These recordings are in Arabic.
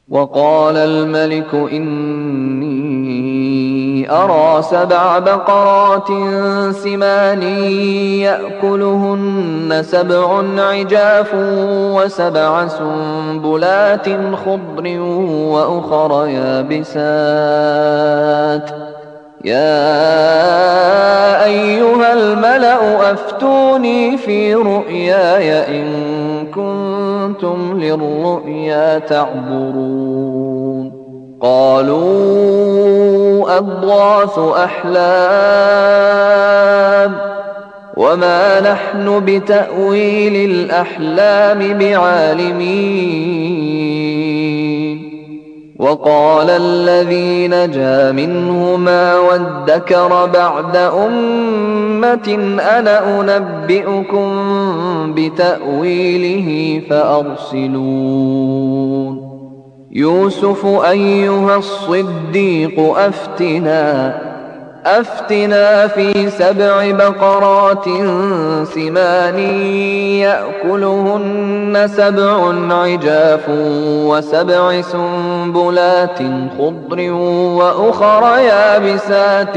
وقال الملك إني أرى 7 بقرات سمان يأكلهن 7 عجاف و7 سنبلات خضر وأخر يابسات يا أيها الملأ أفتوني في رؤياي إن كنتم للرؤيا تعبرون قالوا أضغاث أحلام وما نحن بتأويل الأحلام بعالمين وقال الذي نجا منهما وادكر بعد أمة أنا أنبئكم بتأويله فأرسلون يوسف أيها الصديق أفتنا في 7 بقرات سمان يأكلهن 7 عجاف و7 سنبلات خضر وأخر يابسات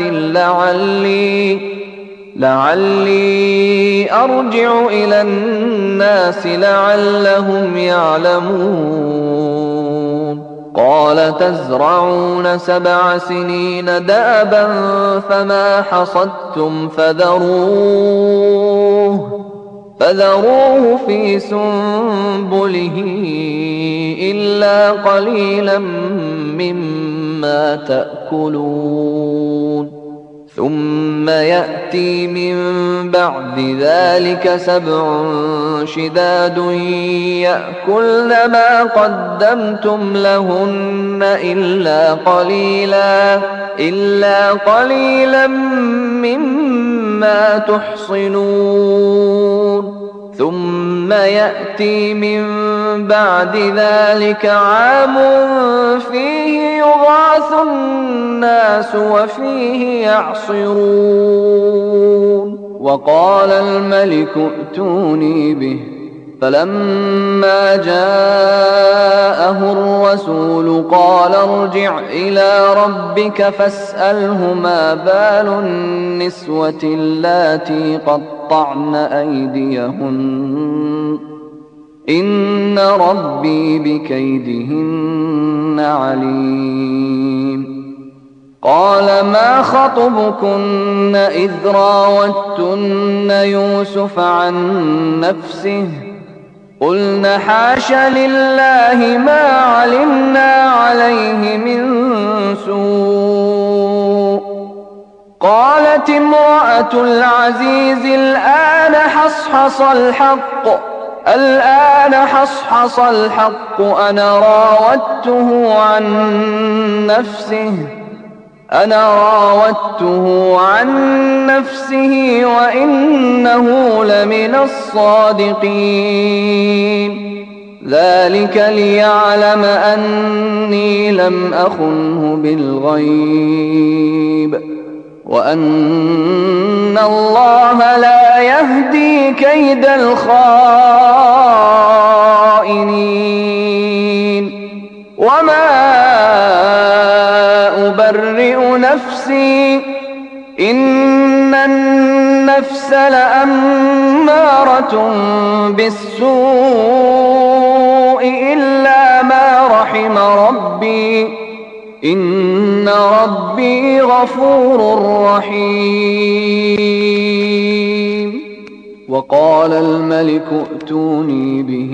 لعلي أرجع إلى الناس لعلهم يعلمون قال تزرعون 7 سنين دأبا فما حصدتم فذروه في سنبله إلا قليلا مما تأكلون ثم يأتي من بعد ذلك 7 شداد يأكلن ما قدمتم لهن إلا قليلا مما تحصنون ثم يأتي من بعد ذلك عام فيه يغاث الناس وفيه يعصرون وقال الملك ائتوني به فلما جاءه الرسول قال ارجع إلى ربك فاسأله ما بال النسوة اللاتي قطعن أيديهن إن ربي بكيدهن عليم قال ما خطبكن إذ راوتن يوسف عن نفسه قلن حاش لله ما علمنا عليه من سوء قالت امرأة العزيز الآن حصحص الحق أنا راودته عن نفسه وإنه لمن الصادقين ذلك ليعلم أني لم أخنه بالغيب وأن الله لا يهدي كيد الخائنين وما أبرئ نفسي إن النفس لأمارة بالسوء إلا ما رحم ربي إن ربي غفور رحيم وقال الملك ائتوني به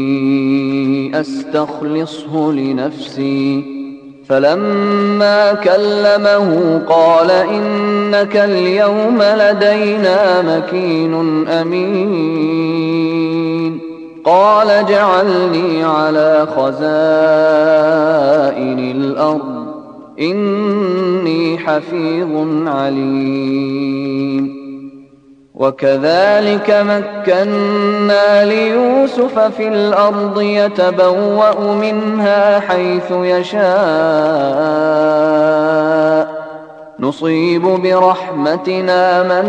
أستخلصه لنفسي فلما كلمه قال إنك اليوم لدينا مكين أمين قال اجعلني على خزائن الأرض إني حفيظ عليم وكذلك مكنا ليوسف في الأرض يتبوأ منها حيث يشاء نصيب برحمتنا من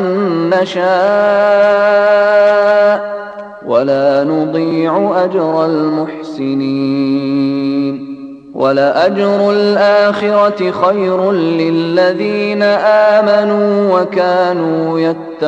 نشاء ولا نضيع أجر المحسنين ولأجر الآخرة خير للذين آمنوا وكانوا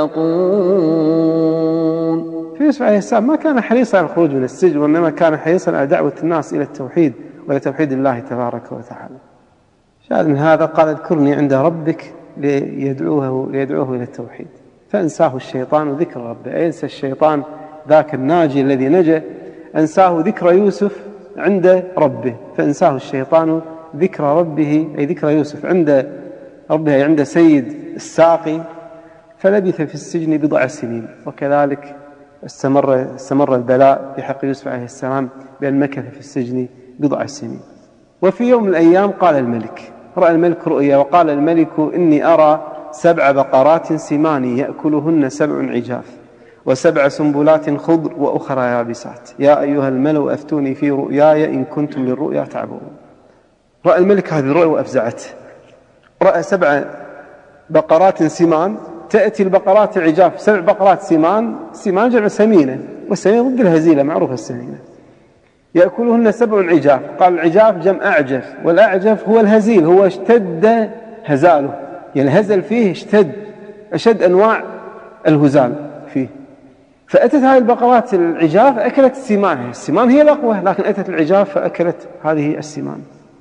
يتقون. يوسف عليه السلام ما كان حريصا على الخروج من السجن، وإنما كان حريصا على دعوة الناس إلى التوحيد وإلى توحيد الله تبارك وتعالى. شاهد من هذا قال اذكرني عند ربك ليدعوه إلى التوحيد، فأنساه الشيطان ذكر ربه، ينسى الشيطان ذاك الناجي الذي نجا، أنساه ذكر يوسف عند ربه، فأنساه الشيطان ذكر ربه أي ذكر يوسف عند ربه أي عند سيد الساقي، فلبث في السجن بضع سنين. وكذلك استمر البلاء في حق يوسف عليه السلام بأن مكث في السجن بضع سنين. وفي يوم من الأيام قال الملك، رأى الملك رؤيا، وقال الملك إني أرى 7 بقرات سمان يأكلهن 7 عجاف و7 سنبلات خضر وأخرى يابسات، يا أيها الملأ أفتوني في رؤياي إن كنتم للرؤيا تعبرون. رأى الملك هذه الرؤيا وأفزعته، رأى 7 بقرات سمان، تأتي البقرات عجاف، 7 بقرات سمان جمع سمينة، والسمينة ضد الهزيلة معروفة السمينة، يأكلهن 7 عجاف. قال العجاف جمع أعجف، والأعجف هو الهزيل، هو اشتد هزاله، يعني الهزل فيه اشتد، أشد أنواع الهزال فيه. فأتت هذه البقرات العجاف أكلت السمان هي الأقوى، لكن أتت العجاف فأكلت هذه السمان.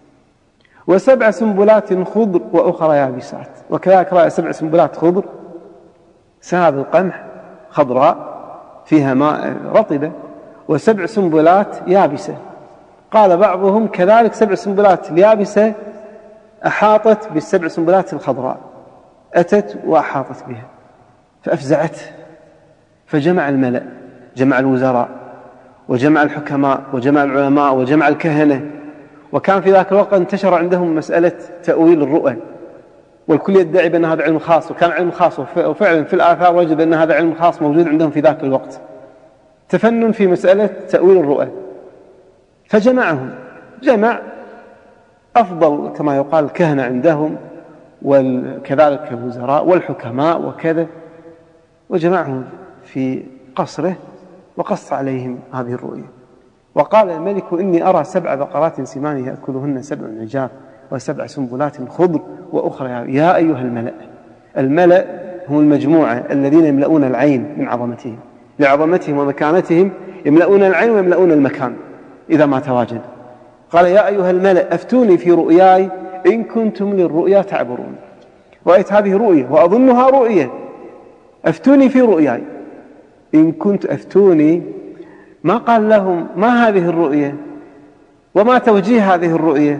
و7 سنبلات خضر وأخرى يابسات، وكذلك رأى 7 سنبلات خضر سنابل القمح خضراء فيها ماء رطبة، و7 سنبلات يابسة. قال بعضهم كذلك 7 سنبلات اليابسة أحاطت بال7 سنبلات الخضراء، أتت وأحاطت بها فأفزعته، فجمع الملأ، جمع الوزراء وجمع الحكماء وجمع العلماء وجمع الكهنة. وكان في ذاك الوقت انتشر عندهم مسألة تأويل الرؤى، والكل يدعي بأن هذا علم خاص، وكان علم خاص، وفعلا في الآثار وجد أن هذا علم خاص موجود عندهم في ذاك الوقت، تفنن في مسألة تأويل الرؤى. فجمعهم، جمع أفضل كما يقال الكهنة عندهم، وكذلك الوزراء والحكماء وكذا، وجمعهم في قصره وقص عليهم هذه الرؤيا. وقال الملك إني أرى 7 بقرات سمان يأكلهن 7 عجاف و7 سنبلات خضر وأخرى يا أيها الملأ. الملأ هم المجموعة الذين يملؤون العين من عظمتهم، لعظمتهم ومكانتهم يملؤون العين ويملؤون المكان إذا ما تواجد. قال يا أيها الملأ أفتوني في رؤياي إن كنتم للرؤيا تعبرون. رأيت هذه رؤية وأظنها رؤية، أفتوني في رؤياي إن كنت أفتوني. ما قال لهم ما هذه الرؤية وما توجيه هذه الرؤية،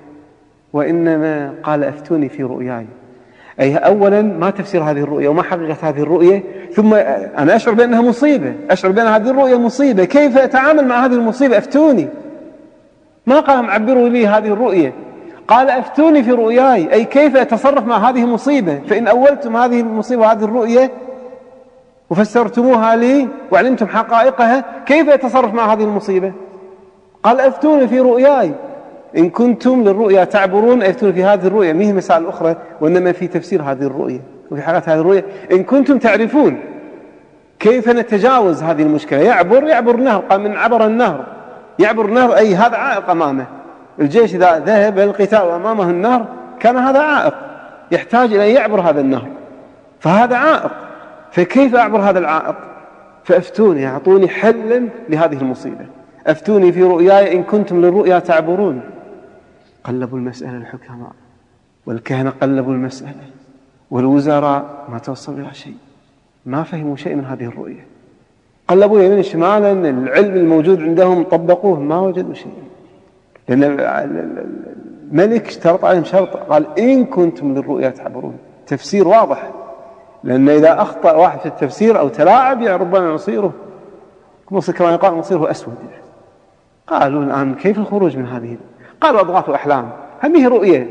وإنما قال أفتوني في رؤياي، أي أولا ما تفسير هذه الرؤية وما حقيقة هذه الرؤية، ثم أنا أشعر بأنها مصيبة، أشعر بأن هذه الرؤية مصيبة، كيف أتعامل مع هذه المصيبة؟ أفتوني. ما قال عبروا لي هذه الرؤية، قال أفتوني في رؤياي، أي كيف أتصرف مع هذه المصيبة؟ فإن أولتم هذه المصيبة وهذه الرؤية وفسرتموها لي وعلمتم حقائقها، كيف أتصرف مع هذه المصيبة؟ قال أفتوني في رؤياي إن كنتم للرؤيا تعبرون. أفتوني في هذه الرؤيا، ما هي مسائل أخرى، وإنما في تفسير هذه الرؤيا وفي حالة هذه الرؤيا إن كنتم تعرفون كيف نتجاوز هذه المشكلة. يعبر نهر، قال من عبر النهر، يعبر نهر أي هذا عائق أمامه. الجيش إذا ذهب للقتال وأمامه النهر كان هذا عائق، يحتاج إلى أن يعبر هذا النهر، فهذا عائق، فكيف أعبر هذا العائق؟ فأفتوني، أعطوني حلا لهذه المصيبة. أفتوني في رؤياي إن كنتم للرؤيا تعبرون. قلبوا المسألة الحكماء والكهنة، قلبوا المسألة، والوزراء ما توصلوا إلى شيء، ما فهموا شيء من هذه الرؤية. قلبوا يمين شمالا، العلم الموجود عندهم طبقوه ما وجدوا شيء، لأن الملك اشترط عليهم شرط، قال إن كنتم للرؤيا تعبرون، تفسير واضح، لأن إذا أخطأ واحد في التفسير أو تلاعب ربما مصيره كما يقال مصيره أسود. قالوا الآن كيف الخروج من هذه؟ قالوا أضغاث أحلام، هم هي رؤية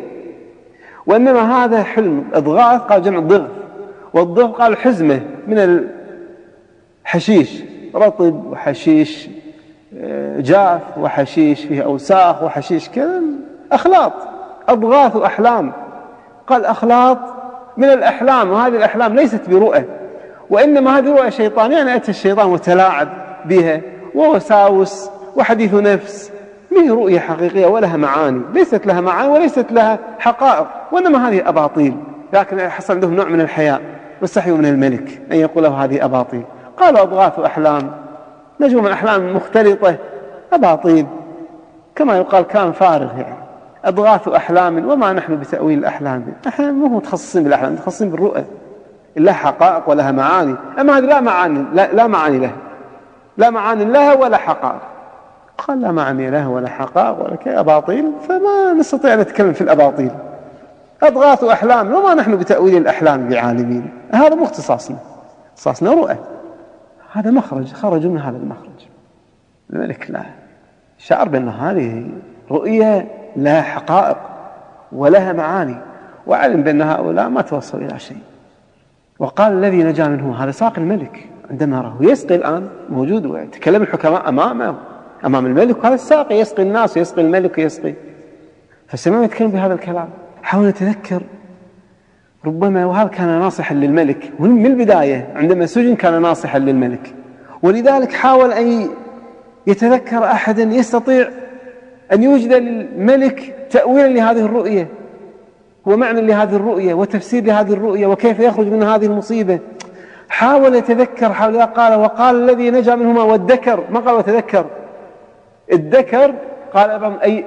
وإنما هذا حلم. أضغاث قال جمع ضغث، والضغث قال حزمة من الحشيش، رطب وحشيش جاف وحشيش فيه أوساخ وحشيش كذا، أخلاط، أضغاث أحلام. قال أخلاط من الأحلام، وهذه الأحلام ليست برؤى، وإنما هذه رؤى شيطان، يعني أتى الشيطان وتلاعب بها ووساوس وحديث نفس، ما هي رؤية حقيقية ولها معاني، ليست لها معاني وليست لها حقائق، وإنما هذه أباطيل. لكن حصل عندهم نوع من الحياء واستحيوا من الملك أن يقول له هذه أباطيل. قالوا أضغاث أحلام، نجوم الأحلام مختلطة، أباطيل، كما يقال كان فارغ، يعني أضغاث أحلام وما نحن بتأويل الأحلام. نحن مو متخصصين بالأحلام، متخصصين بالرؤى، لها حقائق ولها معاني. أما هذه لا معاني لها، لا معاني لها ولا حقائق. قال لا معاني لها ولا حقائق ولا أباطيل، فما نستطيع أن نتكلم في الأباطيل. أضغاث أحلام وما نحن بتأويل الأحلام بعالمين، هذا مو اختصاصنا، اختصاصنا رؤى. هذا مخرج، خرجوا من هذا المخرج. الملك لا شعر بأن هذه رؤية لها حقائق ولها معاني، وعلم بأن هؤلاء ما توصلوا إلى شيء. وقال الذي نجا منه، هذا ساق الملك عندما راه يسقي الآن موجود، ويتكلم الحكماء أمام الملك، وهذا الساقي يسقي الناس ويسقي الملك ويسقي. فسمعوا يتكلم بهذا الكلام. حاول نتذكر ربما، وهذا كان ناصحا للملك من البداية، عندما سجن كان ناصحا للملك، ولذلك حاول أن يتذكر أحدا يستطيع أن يوجد للملك تأويلا لهذه الرؤية ومعنى لهذه الرؤية وتفسير لهذه الرؤية وكيف يخرج من هذه المصيبة. حاول يتذكر، قال وقال الذي نجا منهما وادكر، ما قال وتذكر، الذكر قال أي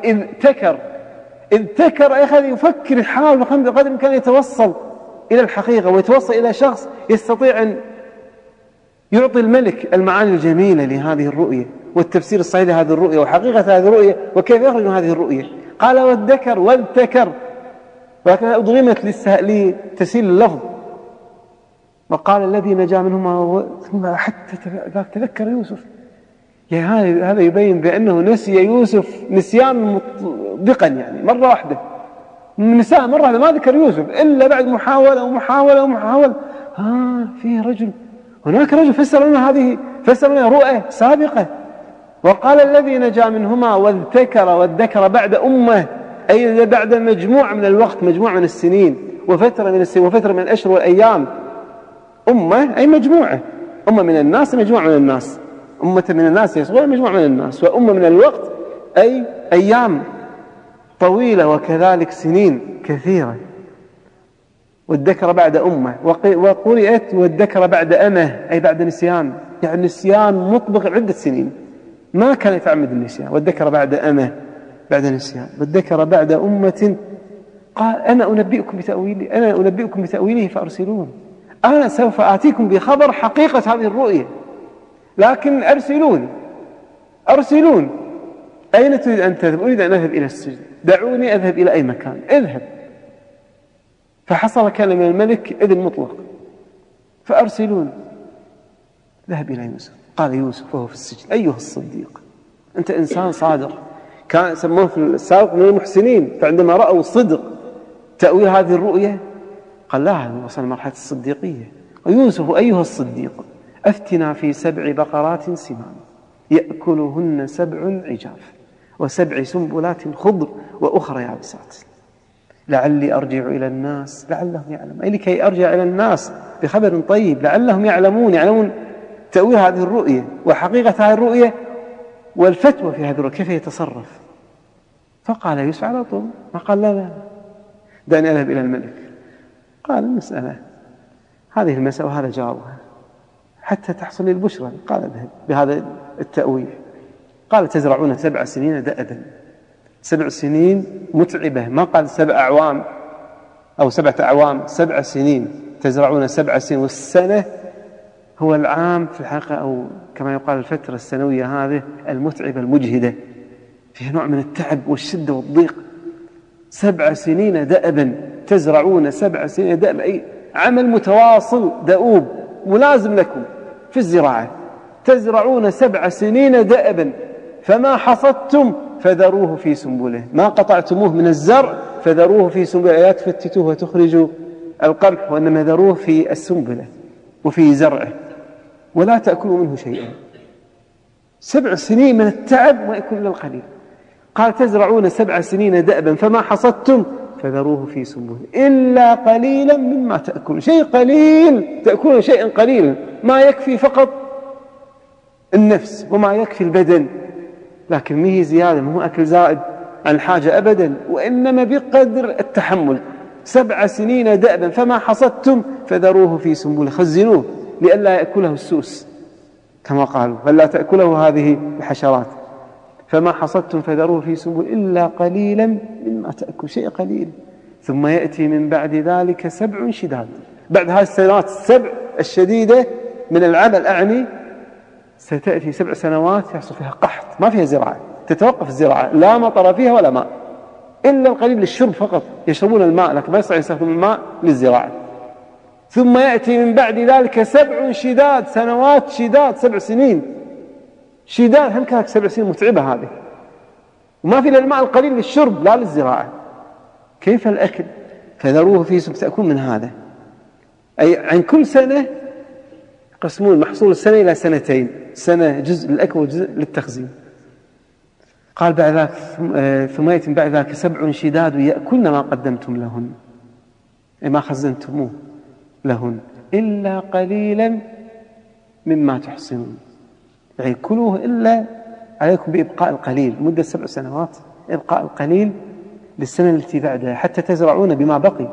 إذ تكر أي أخذ يفكر، يحاول بقدر الإمكان يتوصل إلى الحقيقة ويتوصل إلى شخص يستطيع أن يعطي الملك المعاني الجميلة لهذه الرؤية والتفسير الصحيح لهذه الرؤية وحقيقة هذه الرؤية وكيف يخرج من هذه الرؤية. قال والذكر والتكر، ولكنها أضغمت لتسهيل اللفظ. وقال الذي نجا منهما، حتى تذكر يوسف. يعني هذا يبين بأنه نسي يوسف نسيان مطبقا، يعني مرة واحدة نساء مرة واحدة، ما ذكر يوسف إلا بعد محاولة ومحاولة. فيه رجل، هناك رجل فسر لنا رؤية سابقة. وقال الذي نجا منهما والذكر بعد أمة، أي بعد مجموعة من الوقت، مجموعة من السنين وفترة من الأشهر والأيام. أمة أي مجموعة، أمة من الناس مجموعة من الناس، أمة من الناس يصغر مجموعة من الناس، وأمة من الوقت أي أيام طويلة وكذلك سنين كثيرة. والذكر بعد أمة، وقرئت والذكر بعد أمة أي بعد نسيان، يعني نسيان مطبق عدة سنين، ما كان يتعمد النسيان. والذكر بعد أمة بعد نسيان، والذكر بعد أمة. قال أنا أنبئكم بتأويله فأرسلون. أنا سوف آتيكم بخبر حقيقة هذه الرؤية، لكن أرسلون. أين تريد أن تذهب؟ أريد أن أذهب إلى السجن، دعوني أذهب إلى أي مكان، اذهب. فحصل كلام الملك إذن مطلق، فأرسلون. ذهب إلى يوسف. قال يوسف وهو في السجن: أيها الصديق، أنت إنسان صادق، كان سموه في السابق من المحسنين، فعندما رأوا صدق تأويل هذه الرؤية قال لا، وصل مرحلة الصديقية. ويوسف أيها الصديق، أفتنا في 7 بقرات سمان يأكلهن 7 عجاف و7 سنبلات خضر وأخرى يابسات لعلي أرجع إلى الناس لعلهم يعلمون، أي لكي أرجع إلى الناس بخبر طيب لعلهم يعلمون تأويل هذه الرؤية وحقيقة هذه الرؤية والفتوى في هذه الرؤية كيف يتصرف. فقال يوسف على طول، ما قال لا دعني أذهب إلى الملك. قال المسألة هذه المسألة وهذا جوابها حتى تحصل لي البشرى. قال اذهب بهذا التأويل. قال تزرعون 7 سنين دأبا، 7 سنين متعبة، ما قال 7 أعوام أو 7 أعوام، 7 سنين تزرعون 7 سنين، والسنة هو العام في الحقيقة، أو كما يقال الفترة السنوية هذه المتعبة المجهدة، فيها نوع من التعب والشدة والضيق. 7 سنين دأبا، تزرعون 7 سنين دأبا، أي عمل متواصل دؤوب ملازم لكم في الزراعة. تزرعون 7 سنين دأبا فما حصدتم فذروه في سنبله، ما قطعتموه من الزرع فذروه في سنبله، لا تفتتوه وتخرجوا القمح، وإنما ذروه في السنبله وفي زرعه ولا تأكلوا منه شيئا. 7 سنين من التعب ما يكون إلا القليل. قال تزرعون 7 سنين دأبا فما حصدتم فذروه في سنبله إلا قليلا مما تأكلون، شيء قليل تأكلون، شيء قليل ما يكفي فقط النفس وما يكفي البدن لكن ما هي زيادة، ما هو أكل زائد عن الحاجة أبدا، وإنما بقدر التحمل. 7 سنين دأبا فما حصدتم فذروه في سنبله، خزنوه لئلا يأكله السوس كما قالوا، فلا تأكله هذه الحشرات. فما حصدتم فذروه في سنبله إلا قليلا مما تأكل، شيء قليل. ثم يأتي من بعد ذلك 7 شداد، بعد هذه السنوات 7 الشديدة من العمل أعني، ستأتي 7 سنوات يحصل فيها قحط، ما فيها زراعة، تتوقف الزراعة، لا مطر فيها ولا ماء، إلا القليل للشرب فقط، يشربون الماء لكن ما يستطيعون يستخدمون الماء للزراعة. ثم يأتي من بعد ذلك 7 شداد، سنوات شداد، 7 سنين شداد. هم كانت 7 سنين متعبة هذه، وما في إلا الماء القليل للشرب لا للزراعة، كيف الأكل؟ فذروه في سنبله، تأكلون من هذا. أي عن كل سنة يقسمون محصول السنة إلى 2 سنة جزء للأكل وجزء للتخزين. قال بعد ذلك ثم يأتي بعد ذلك 7 شداد يأكلن ما قدمتم لهن، أي ما خزنتموه لهن، إلا قليلا مما تحصنون، يعني كلوه إلا عليكم بإبقاء القليل مدة 7 سنوات، إبقاء القليل للسنة التي بعدها حتى تزرعون بما بقي.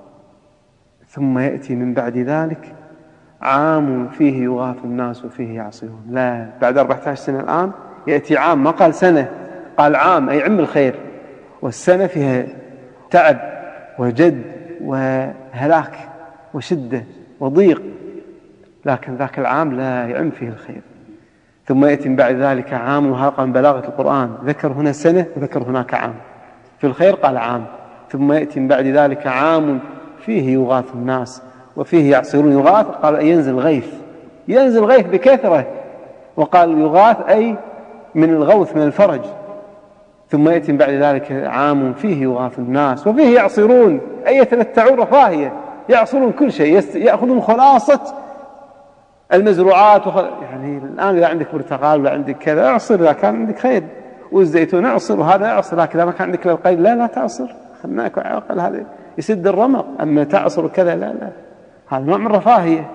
ثم يأتي من بعد ذلك عام فيه يغاث الناس وفيه يعصرون. لا، بعد 14 سنة الآن يأتي عام، ما قال سنة، قال عام، أي عم الخير، والسنة فيها تعب وجد وهلاك وشدة وضيق، لكن ذاك العام لا يعم فيه الخير. ثم يأتي من بعد ذلك عام، وهذا من بلاغة القرآن، ذكر هنا سنة وذكر هناك عام، في الخير قال عام. ثم يأتي من بعد ذلك عام فيه يغاث الناس وفيه يعصرون. يغاث قال ينزل غيث، ينزل غيث بكثرة، وقال يغاث أي من الغوث، من الفرج. ثم يأتي من بعد ذلك عام فيه يغاث الناس وفيه يعصرون، أي يتمتعون رفاهية، يعصرون كل شيء، يأخذون خلاصة المزروعات يعني الآن إذا عندك برتقال ولا عندك كذا اعصر إذا كان عندك خير، والزيتون اعصر وهذا اعصر، لكن إذا ما كان عندك القيد لا تعصر، خلنا ناكل عقل، هذا يسد الرمق. أما تعصر وكذا لا، هذا نوع من الرفاهية.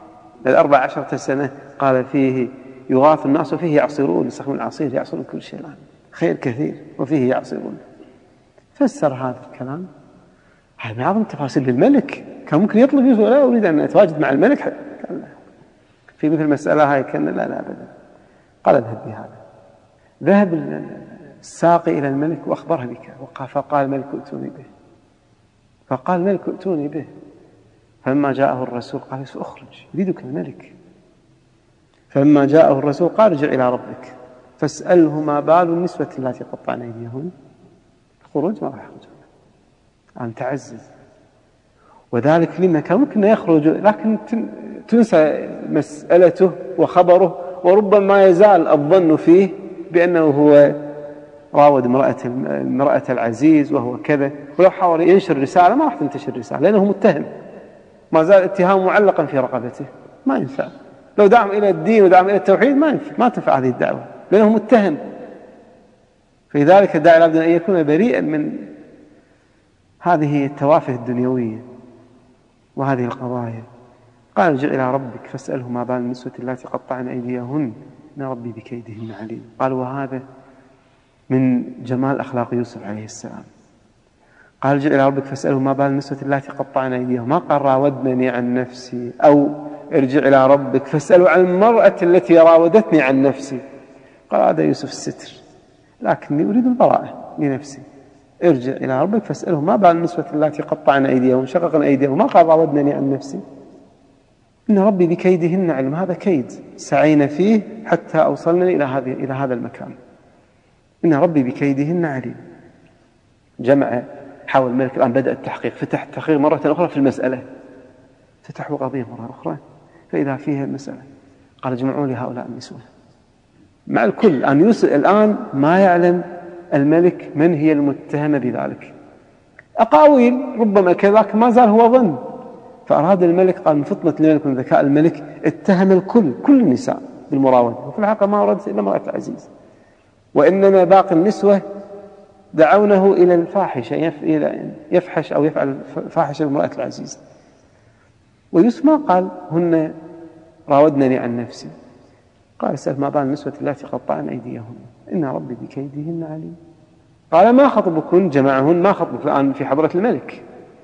14 سنة قال فيه يغاث الناس وفيه يعصرون، يستخدمون العصير، يعصرون كل شيء الآن خير كثير، وفيه يعصرون. فسر هذا الكلام، هذا من أعظم التفاصيل للملك. كان ممكن يطلب يوسف لا أريد أن أتواجد مع الملك، قال لا. في مثل المسألة هاي كان لا أبدا، قال اذهب بهذا. ذهب الساقي إلى الملك وأخبره بك، فقال الملك ائتوني به، فقال الملك ائتوني به. فلما جاءه الرسول قال يوسف اخرج يريدك الملك. فلما جاءه الرسول قال ارجع إلى ربك فاسأله ما بال النسوة التي قطعن أيديهن. الخروج ما راح يخرج، عن تعزز، وذلك لما كان ممكن يخرج لكن تنسى مسألته وخبره، وربما ما يزال الظن فيه بأنه هو راود امرأة العزيز وهو كذا، ولو حاول ينشر رسالة ما راح تنتشر رسالة لأنه متهم، ما زال اتهام معلقا في رقبته، ما ينفع. لو دعم إلى الدين ودعم إلى التوحيد ما تنفع هذه الدعوة لأنه متهم. فلذلك الداعي لابد أن يكون بريئا من هذه التوافه الدنيوية وهذه القضايا. قال ارجع إلى ربك فاسأله ما بال النسوة التي قطعن أيديهن إن ربي بكيدهن عليم. قال وهذا من جمال أخلاق يوسف عليه السلام. قال ارجع إلى ربك فاسأله ما بال النسوة التي قطعن أيديهن، ما قال راودنني عن نفسي، أو ارجع إلى ربك فاسأله عن المرأة التي راودتني عن نفسي. قال هذا يوسف الستر، لكني أريد البراءة لنفسي. ارجع إلى ربك فاسأله ما بال النسوة التي قطعن أيديهن، شققن أيديهن، ما قال راودنني عن نفسي. إن ربي بكيدهن علم، هذا كيد سعينا فيه حتى أوصلنا إلى هذا المكان. إن ربي بكيدهن عليم. جمع، حاول الملك الآن بدأ التحقيق، فتح التحقيق مرة أخرى في المسألة، فتحوا قضية مرة أخرى فإذا فيها المسألة. قال اجمعوا لي هؤلاء النسوة مع الكل. أن يوسف الآن ما يعلم الملك من هي المتهمة بذلك، أقاويل ربما كذاك، ما زال هو ظن. فأراد الملك، قال من فطنة الملك من ذكاء الملك اتهم كل النساء بالمراودة، وفي الحقيقة ما أراد إلا امرأة العزيز، وإنما باقي النسوة دعونه إلى الفاحشة، يفحش أو يفعل فاحشة بامرأة العزيز. ويوسف ما قال هن راودنني عن نفسي، قال اسأل ما بال النسوة التي قطعن أيديهن. إن ربي بكيدهن عليم. قال ما خطبكن؟ جمعهن. ما خطبك الآن في حضرة الملك،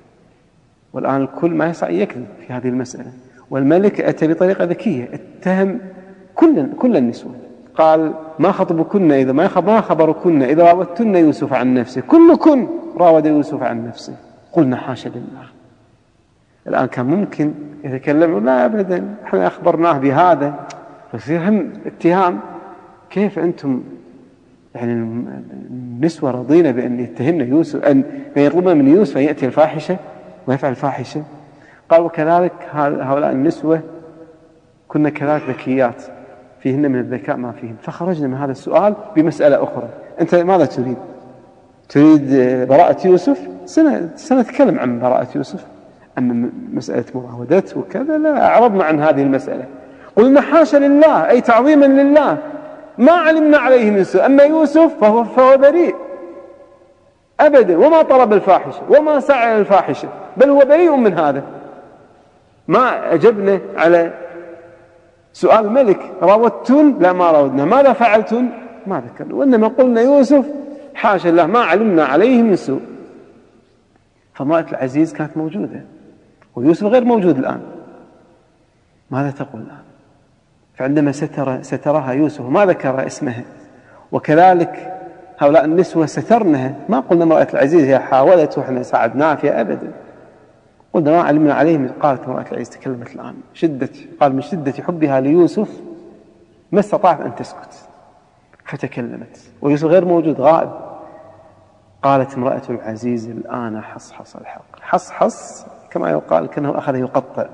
والآن الكل ما يسعى يكذب في هذه المسألة، والملك أتى بطريقة ذكية، اتهم كل النسوة. قال ما خطبكن إذا ما خبركن إذا راودتن يوسف عن نفسه؟ كلكن راود يوسف عن نفسه. قلنا حاشا لله. الآن كان ممكن يتكلم لا أبدا احنا أخبرناه بهذا، فيصير هم اتهام. كيف أنتم يعني النسوة رضينا بأن يتهمن يوسف، أن يطلبن من يوسف أن يأتي الفاحشة ويفعل الفاحشة؟ قال وكذلك هؤلاء النسوة كنا كذلك ذكيات، فيهن من الذكاء ما فيهن. فخرجنا من هذا السؤال بمسألة أخرى. أنت ماذا تريد؟ تريد براءة يوسف؟ سنتكلم عن براءة يوسف. أما مسألة مراودته وكذا لا، أعرضنا عن هذه المسألة. قلنا حاشا لله، أي تعظيما لله، ما علمنا عليه من سوء. أما يوسف فهو بريء أبدا، وما طلب الفاحشة وما سعى الفاحشة، بل هو بريء من هذا. ما أجبنا على سؤال الملك راودتن؟ لا ما راودنا. ماذا فعلتن؟ ما ذكرنا. وإنما قلنا يوسف حاشا الله ما علمنا عليه من سوء. فامرأة العزيز كانت موجودة ويوسف غير موجود الآن. ماذا تقول الآن؟ فعندما سترها يوسف ما ذكر اسمها، وكذلك هؤلاء النسوة سترنها. ما قلنا امرأة العزيز هي حاولت وإحنا ساعدناها فيها أبدا. قلنا ما علمنا عليه. قالت امرأة العزيز تكلمت الآن قال من شدة حبها ليوسف ما استطاعت أن تسكت فتكلمت، ويوسف غير موجود غائب. قالت امرأة العزيز الآن حصحص الحق. حصحص كما يقال كأنه أخذ يقطع،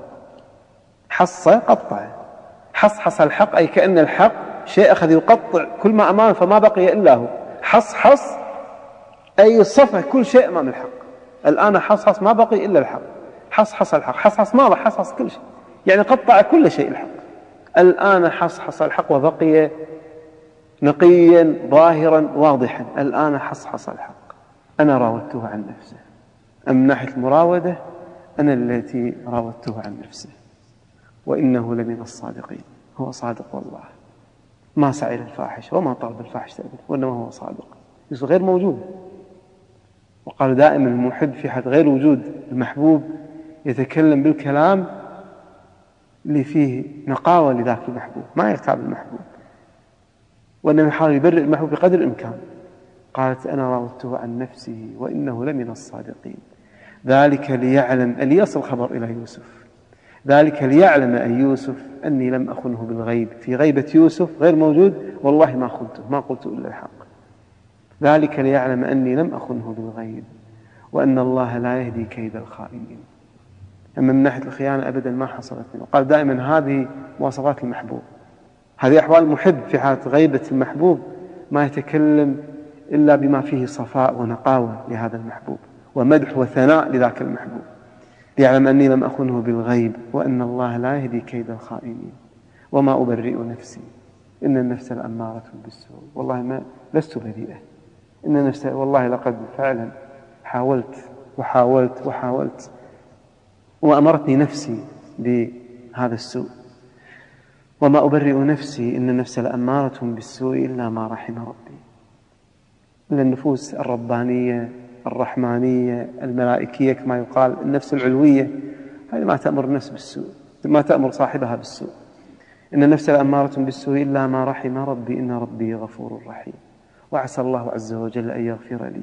حص قطع، حصحص الحق أي كأن الحق شيء أخذ يقطع كل ما أمامه فما بقي إلا هو. حصحص أي صفى كل شيء أمام الحق. الآن حصحص ما بقي إلا الحق. حصحص الحق، حصحص ماذا؟ حصحص كل شيء، يعني قطع كل شيء الحق. الآن حصحص الحق وبقي نقيا ظاهرا واضحا. الآن حصحص الحق. أنا راودته عن نفسه. أم من ناحية المراودة أنا التي راودته عن نفسه، وإنه لمن الصادقين. هو صادق والله، ما سعى إلى الفاحشة وما طلب الفاحشة أبدا، وإنما هو صادق. يوسف غير موجود. وقالوا دائما المحب في حد غير وجود المحبوب يتكلم بالكلام اللي فيه نقاوة لذاك المحبوب، ما يغتاب المحبوب، وإنما يحاول يبرئ المحبوب بقدر الإمكان. قالت أنا راودته عن نفسه وإنه لمن الصادقين. ذلك ليعلم أن يصل خبر إلى يوسف. ذلك ليعلم أن يوسف أني لم أخنه بالغيب. في غيبة يوسف غير موجود، والله ما خنته، ما قلت إلا الحق. ذلك ليعلم أني لم أخنه بالغيب وأن الله لا يهدي كيد الخائنين. أما من ناحية الخيانة أبدا ما حصلت منه. قال دائما هذه مواصفات المحبوب، هذه أحوال المحب. في حالة غيبة المحبوب ما يتكلم إلا بما فيه صفاء ونقاوة لهذا المحبوب ومدح وثناء لذاك المحبوب. ليعلم أني لم أخنه بالغيب وأن الله لا يهدي كيد الخائنين وما أبرئ نفسي إن النفس لأمارة بالسوء. والله ما لست بريئة، إن النفس والله لقد فعلا حاولت وحاولت وحاولت وأمرتني نفسي بهذا السوء. وما أبرئ نفسي إن النفس لأمارة بالسوء إلا ما رحم ربي. إلا النفوس الربانية الرحمانية الملائكية كما يقال، النفس العلوية، هذه ما تأمر النفس بالسوء، ما تأمر صاحبها بالسوء. إن النفس لأمارة بالسوء إلا ما رحم ربي إن ربي غفور رحيم. وعسى الله عز وجل أن يغفر لي.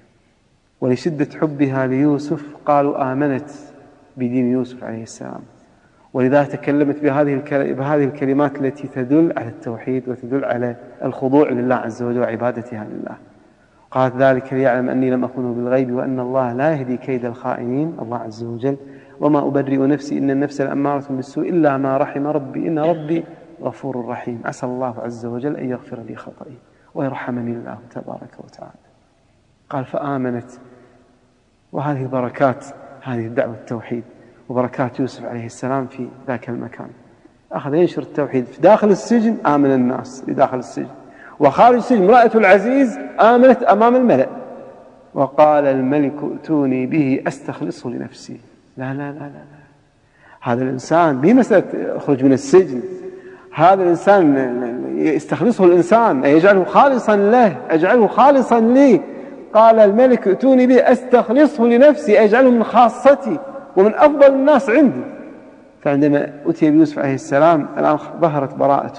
ولشدة حبها ليوسف قالوا آمنت بدين يوسف عليه السلام، ولذا تكلمت بهذه الكلمات التي تدل على التوحيد وتدل على الخضوع لله عز وجل وعبادتها لله. قالت ذلك ليعلم أني لم أخنه بالغيب وأن الله لا يهدي كيد الخائنين، الله عز وجل. وما أبرئ نفسي إن النفس لأمارة بالسوء إلا ما رحم ربي إن ربي غفور رحيم. عسى الله عز وجل أن يغفر لي خطئي ويرحمني الله تبارك وتعالى. قال فآمنت. وهذه بركات هذه الدعوة التوحيد وبركات يوسف عليه السلام في ذاك المكان. أخذ ينشر التوحيد في داخل السجن، آمن الناس لداخل السجن، وخارج السجن امرأة العزيز آمنت أمام الملأ. وقال الملك ائتوني به أستخلصه لنفسي. لا لا لا لا, لا. هذا الإنسان بمسألة أخرج من السجن، هذا الإنسان يستخلصه الإنسان، يجعله خالصا له، أجعله خالصا لي. قال الملك ائتوني به أستخلصه لنفسي، أجعله من خاصتي ومن أفضل الناس عندي. فعندما أتي بيوسف عليه السلام الآن ظهرت براءته،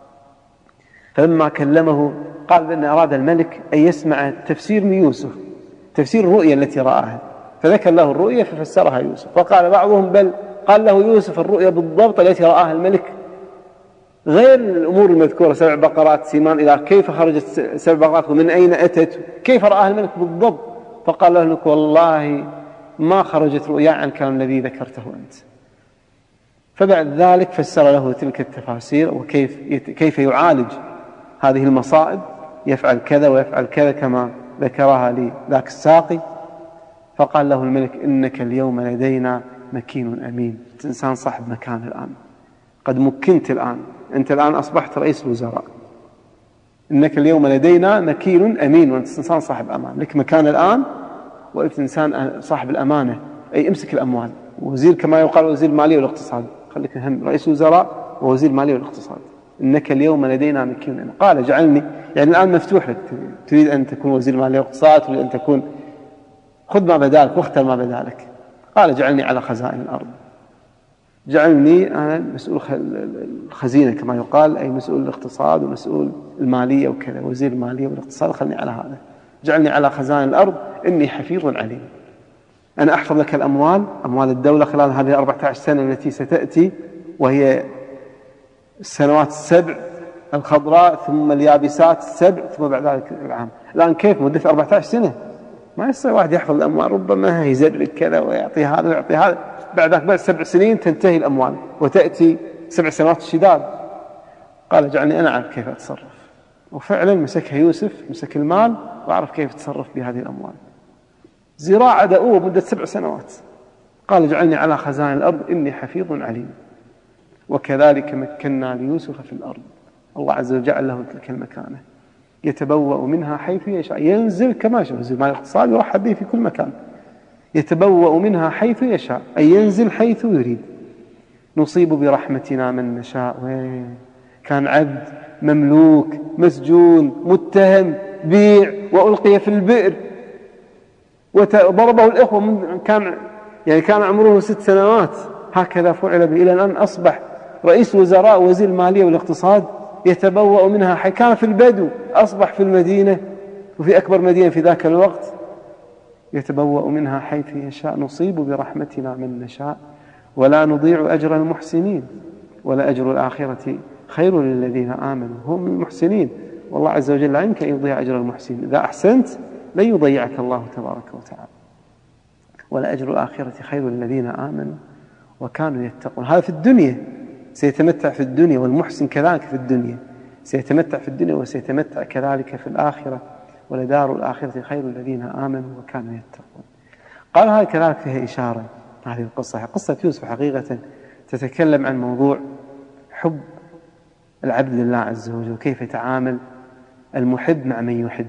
فلما كلمه قال بأن أراد الملك أن يسمع تفسير من يوسف، تفسير الرؤيا التي رآها، فذكر له الرؤيا ففسرها يوسف. فقال بعضهم بل قال له يوسف الرؤيا بالضبط التي رآها الملك، غير الأمور المذكورة 7 بقرات سمان إلى كيف خرجت 7 بقرات ومن أين أتت، كيف رآها الملك بالضبط. فقال له الملك والله ما خرجت رؤيا عن كلام الذي ذكرته أنت. فبعد ذلك فسر له تلك التفاسير وكيف يعالج هذه المصائب، يفعل كذا ويفعل كذا كما ذكرها لذاك الساقي. فقال له الملك إنك اليوم لدينا مكين أمين، إنسان صاحب مكان الآن، قد مكنت الآن، أنت الآن أصبحت رئيس الوزراء، إنك اليوم لدينا مكين أمين، وأنت إنسان صاحب أمان، لك مكان الآن وأنت إنسان صاحب الأمانة، أي امسك الأموال، وزير كما يقال وزير المالية والاقتصاد، خليك هم رئيس وزراء ووزير المالية والاقتصاد، إنك اليوم لدينا مكين أمين. قال جعلني، يعني الآن مفتوح لك، تريد أن تكون وزير المالية والاقتصاد، تريد أن تكون، خذ ما بدالك واختر ما بدالك. قال جعلني على خزائن الأرض، جعلني أنا مسؤول الخزينة كما يقال، أي مسؤول الاقتصاد ومسؤول المالية وكذا، وزير المالية والاقتصاد، خلني على هذا، جعلني على خزائن الأرض إني حفيظ عليم. أنا أحفظ لك الأموال، أموال الدولة خلال هذه 14 سنة التي ستأتي، وهي السنوات 7 الخضراء ثم اليابسات 7 ثم بعد ذلك العام. الآن كيف مدة 14 سنة ما يستطيع واحد يحفظ الأموال، ربما يزرق كذا ويعطي هذا ويعطي هذا، بعد ذلك بعد 7 سنين تنتهي الأموال وتأتي 7 سنوات الشداد. قال جعلني أنا أعرف كيف أتصرف. وفعلا مسكها يوسف، مسك المال وعرف كيف يتصرف بهذه الأموال. زراعة دؤوب مدة 7 سنوات. قال جعلني على خزائن الأرض إني حفيظ عليم. وكذلك مكنا ليوسف في الأرض، الله عز وجل جعل له تلك المكانة، يتبوأ منها حيث يشاء، ينزل كما يشاء، ينزل مع الاقتصاد يرحب به في كل مكان، يتبوأ منها حيث يشاء، أي ينزل حيث يريد. نصيب برحمتنا من نشاء. كان عبد مملوك مسجون متهم بيع وألقي في البئر وضربه الإخوة من كان عمره 6 سنوات، هكذا فعل به إلى أن أصبح رئيس وزراء وزير المالية والاقتصاد. يتبوأ منها حيث كان في البدو أصبح في المدينة وفي أكبر مدينة في ذاك الوقت. يتبوأ منها حيث يشاء، نصيب برحمتنا من نشاء ولا نضيع أجر المحسنين ولا أجر الآخرة خير للذين آمنوا. هم المحسنين، والله عز وجل لا يمكن أن يضيع أجر المحسنين، إذا أحسنت لن يضيعك الله تبارك وتعالى. ولا أجر الآخرة خير للذين آمنوا وكانوا يتقون. هذا في الدنيا، سيتمتع في الدنيا، والمحسن كذلك في الدنيا سيتمتع في الدنيا وسيتمتع كذلك في الآخرة، ولدار الآخرة خير الذين آمنوا وكانوا يتقون. قال هذا كذلك فيها إشارة، هذه القصة قصة يوسف حقيقة تتكلم عن موضوع حب العبد لله عز وجل، وكيف يتعامل المحب مع من يحب،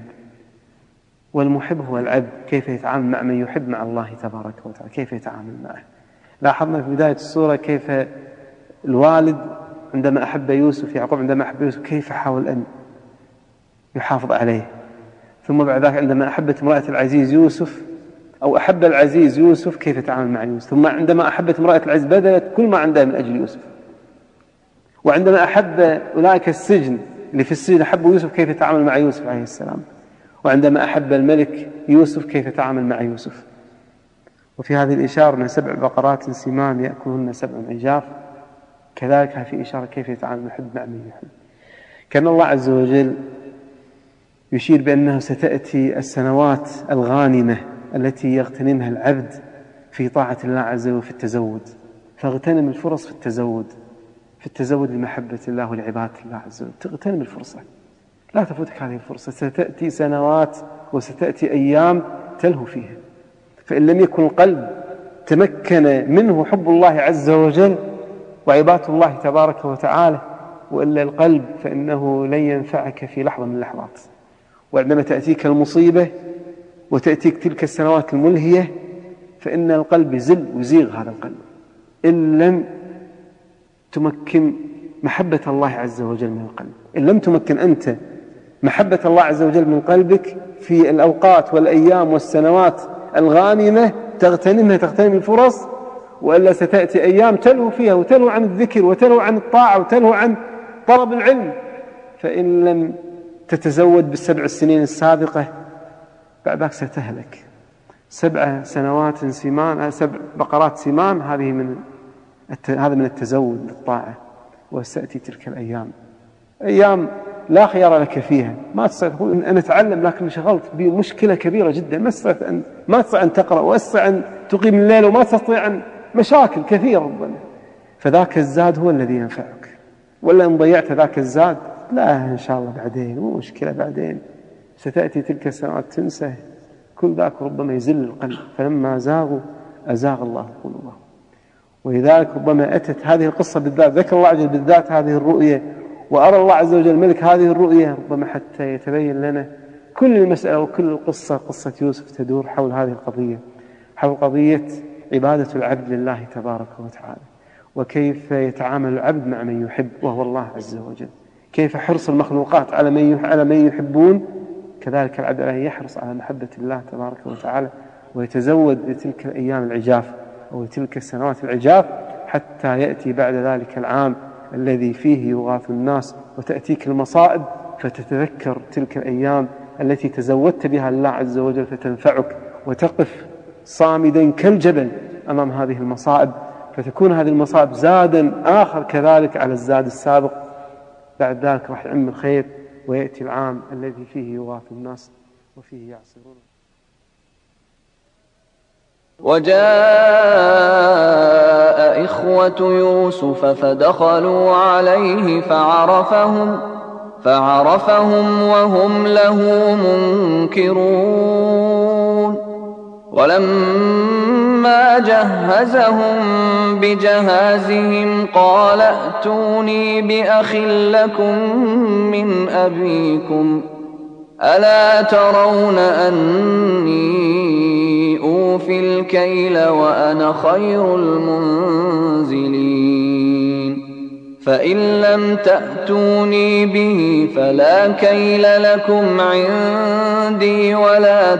والمحب هو العبد، كيف يتعامل مع من يحب مع الله تبارك وتعالى، كيف يتعامل معه. لاحظنا في بداية السورة كيف الوالد عندما أحب يوسف، يعقوب عندما أحب يوسف كيف حاول أن يحافظ عليه، ثم بعد ذلك عندما أحبت امرأة العزيز يوسف أو أحب العزيز يوسف كيف يتعامل مع يوسف، ثم عندما أحبت امرأة العزيز بذلت كل ما عندها من أجل يوسف، وعندما أحب أولئك السجن اللي في السجن أحبوا يوسف كيف يتعامل مع يوسف عليه السلام، وعندما أحب الملك يوسف كيف يتعامل مع يوسف. وفي هذه الإشارة من 7 بقرات سمان يأكلهن 7 عجاف، كذلك في إشارة كيف يتعامل المحب مع من يحب. كان الله عز وجل يشير بأنه ستأتي السنوات الغانمة التي يغتنمها العبد في طاعة الله عز وجل في التزود، فاغتنم الفرص في التزود لمحبة الله ولعبادة الله عز وجل، تغتنم الفرصة، لا تفوتك هذه الفرصة. ستأتي سنوات وستأتي أيام تلهو فيها، فإن لم يكن القلب تمكن منه حب الله عز وجل وعبادة الله تبارك وتعالى، وإلا القلب فإنه لن ينفعك في لحظة من اللحظات. وعندما تأتيك المصيبة وتأتيك تلك السنوات الملهية فإن القلب يزل ويزيغ هذا القلب إن لم تمكن محبة الله عز وجل من القلب. إن لم تمكن أنت محبة الله عز وجل من قلبك في الأوقات والأيام والسنوات الغانمة تغتنم الفرص، وإلا ستأتي أيام تلهو فيها وتلهو عن الذكر وتلهو عن الطاعة وتلهو عن طلب العلم. فإن لم تتزود بالسبع السنين السابقة بعد ذلك ستهلك. 7 سنوات سمان، 7 بقرات سمان، هذا من التزود بالطاعة. وستأتي تلك الأيام أيام لا خيار لك فيها، ما تستطيع تقول أنا أتعلم لكن شغلت بمشكلة كبيرة جدا، ما تستطيع أن تقرأ، وما تستطيع أن تقيم الليل، وما تستطيع أن مشاكل كثيرة ربما. فذاك الزاد هو الذي ينفعك. ولا إن ضيعت ذاك الزاد، لا إن شاء الله بعدين، مو مشكلة بعدين، ستأتي تلك السنوات تنسى كل ذاك، ربما يزل القلب. فلما زاغوا أزاغ الله قلوبهم. ولذلك ربما أتت هذه القصة بالذات، ذكر الله عز وجل بالذات هذه الرؤية، وأرى الله عز وجل ملك هذه الرؤية، ربما حتى يتبين لنا كل المسألة وكل القصة، قصة يوسف تدور حول هذه القضية، حول قضية عبادة العبد لله تبارك وتعالى، وكيف يتعامل العبد مع من يحب وهو الله عز وجل، كيف حرص المخلوقات على من يحبون، كذلك العبد عليه يحرص على محبة الله تبارك وتعالى، ويتزود لتلك الأيام العجاف أو تلك السنوات العجاف، حتى يأتي بعد ذلك العام الذي فيه يغاث الناس وتأتيك المصائب، فتتذكر تلك الأيام التي تزودت بها الله عز وجل فتنفعك، وتقف صامدا كالجبل أمام هذه المصائب، فتكون هذه المصائب زادا آخر كذلك على الزاد السابق. بعد ذلك راح يعم الخير، ويأتي العام الذي فيه يغاث الناس وفيه يعصرون. وجاء إخوة يوسف فدخلوا عليه فعرفهم وهم له منكرون. ولما جهزهم بجهازهم قال ائتوني بأخ لكم من أبيكم ألا ترون أني أوفي الكيل وأنا خير المنزلين؟ فإن لم تأتوني به فلا كيل لكم عندي ولا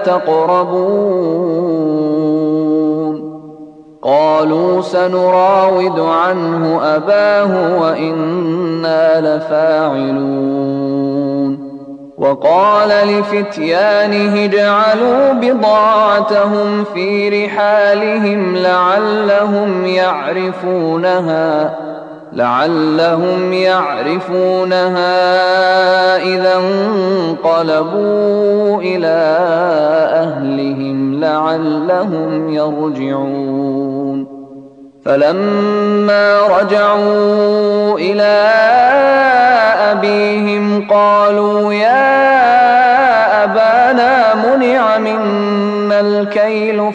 تقربون. قالوا سنراود عنه أباه وإنا لفاعلون. وقال لفتيانه اجعلوا بضاعتهم في رحالهم لعلهم يعرفونها إذا انقلبوا إلى أهلهم لعلهم يرجعون. فلما رجعوا إلى أبيهم قالوا يا أبانا منع منا الكيل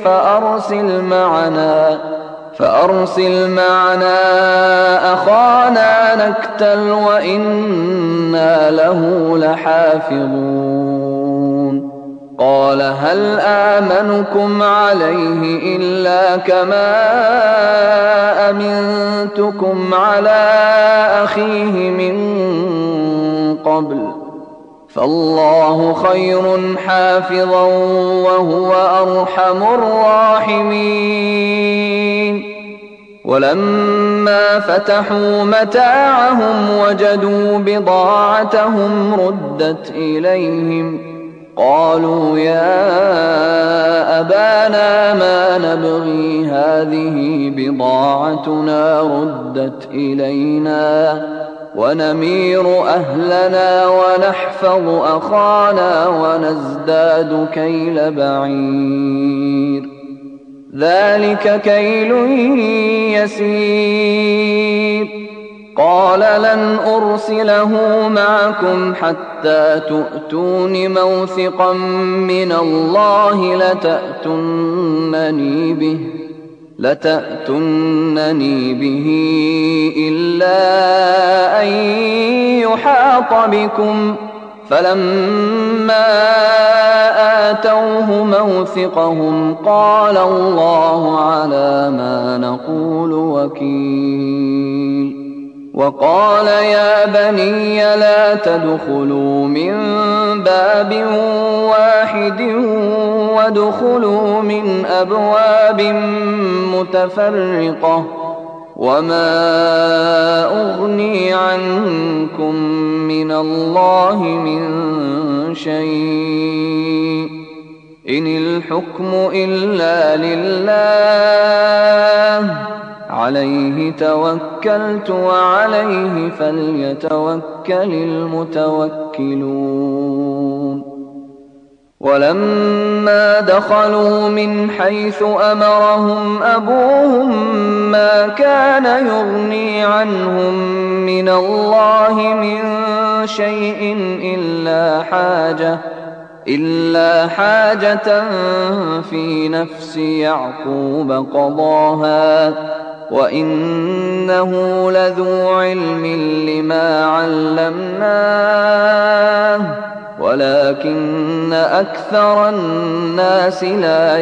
فأرسل معنا أخانا نكتل وإنا له لحافظون. قال هل آمنكم عليه إلا كما أمنتكم على أخيه من قبل فالله خير حافظا وهو أرحم الراحمين. ولما فتحوا متاعهم وجدوا بضاعتهم ردت إليهم قالوا يا أبانا ما نبغي هذه بضاعتنا ردت إلينا ونمير أهلنا ونحفظ أخانا ونزداد كيل بعير ذلك كيل يسير. قال لن أرسله معكم حتى تؤتون موثقا من الله لتأتونني به إلا أن يحاط بكم. فلما آتوه موثقهم قال الله على ما نقول وكيل. وقال يا بني لا تدخلوا من باب واحد وادخلوا من أبواب متفرقة وما أغني عنكم من الله من شيء إن الحكم إلا لله عليه توكلت وعليه فليتوكل المتوكلون. ولما دخلوا من حيث أمرهم أبوهم ما كان يغني عنهم من الله من شيء إلا حاجة في نفس يعقوب قضاها وإنه لذو علم لما علمناه ولكن أكثر الناس لا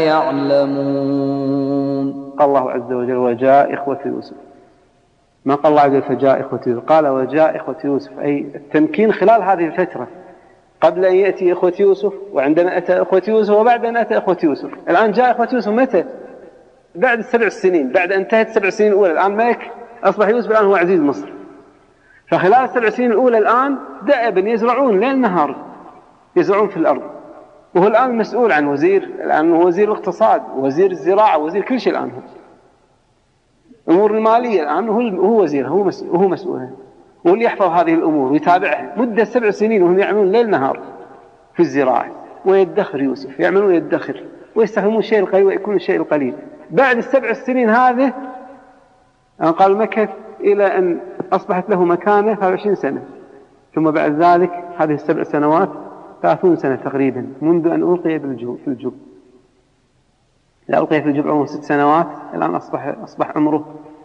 يعلمون. قال الله عز وجل وجاء إخوة يوسف. ما قال الله عز وجل فجاء إخوة يوسف، قال وجاء إخوة يوسف، أي التمكين خلال هذه الفترة قبل أن يأتي إخوة يوسف وعندما أتى إخوة يوسف وبعد أن أتى إخوة يوسف. الآن جاء إخوة يوسف متى؟ بعد 7 سنين، بعد أن انتهت 7 سنين الأولى. الآن ملك أصبح يوسف الآن هو عزيز مصر. فخلال 7 سنين الأولى الآن دأبا يزرعون ليل نهار، يزرعون في الأرض، وهو الآن مسؤول عن الآن هو وزير الاقتصاد ووزير الزراعة ووزير كل شيء. الآن هو الأمور المالية الآن هو وزيرها، هو مسؤولها، هو اللي يحفظ هذه الأمور ويتابعها مدة 7 سنين وهم يعملون ليل نهار في الزراعة. ويدخر يوسف، يعملون يدخر ويستخدمون الشيء القليل ويكون الشيء القليل. بعد 7 سنين هذه قال مكث إلى أن أصبحت له مكانة 23 سنة، ثم بعد ذلك هذه 7 سنوات 30 سنة تقريبا منذ أن ألقي في الجب. إذا ألقي في الجب عمره 6 سنوات، الآن أصبح عمره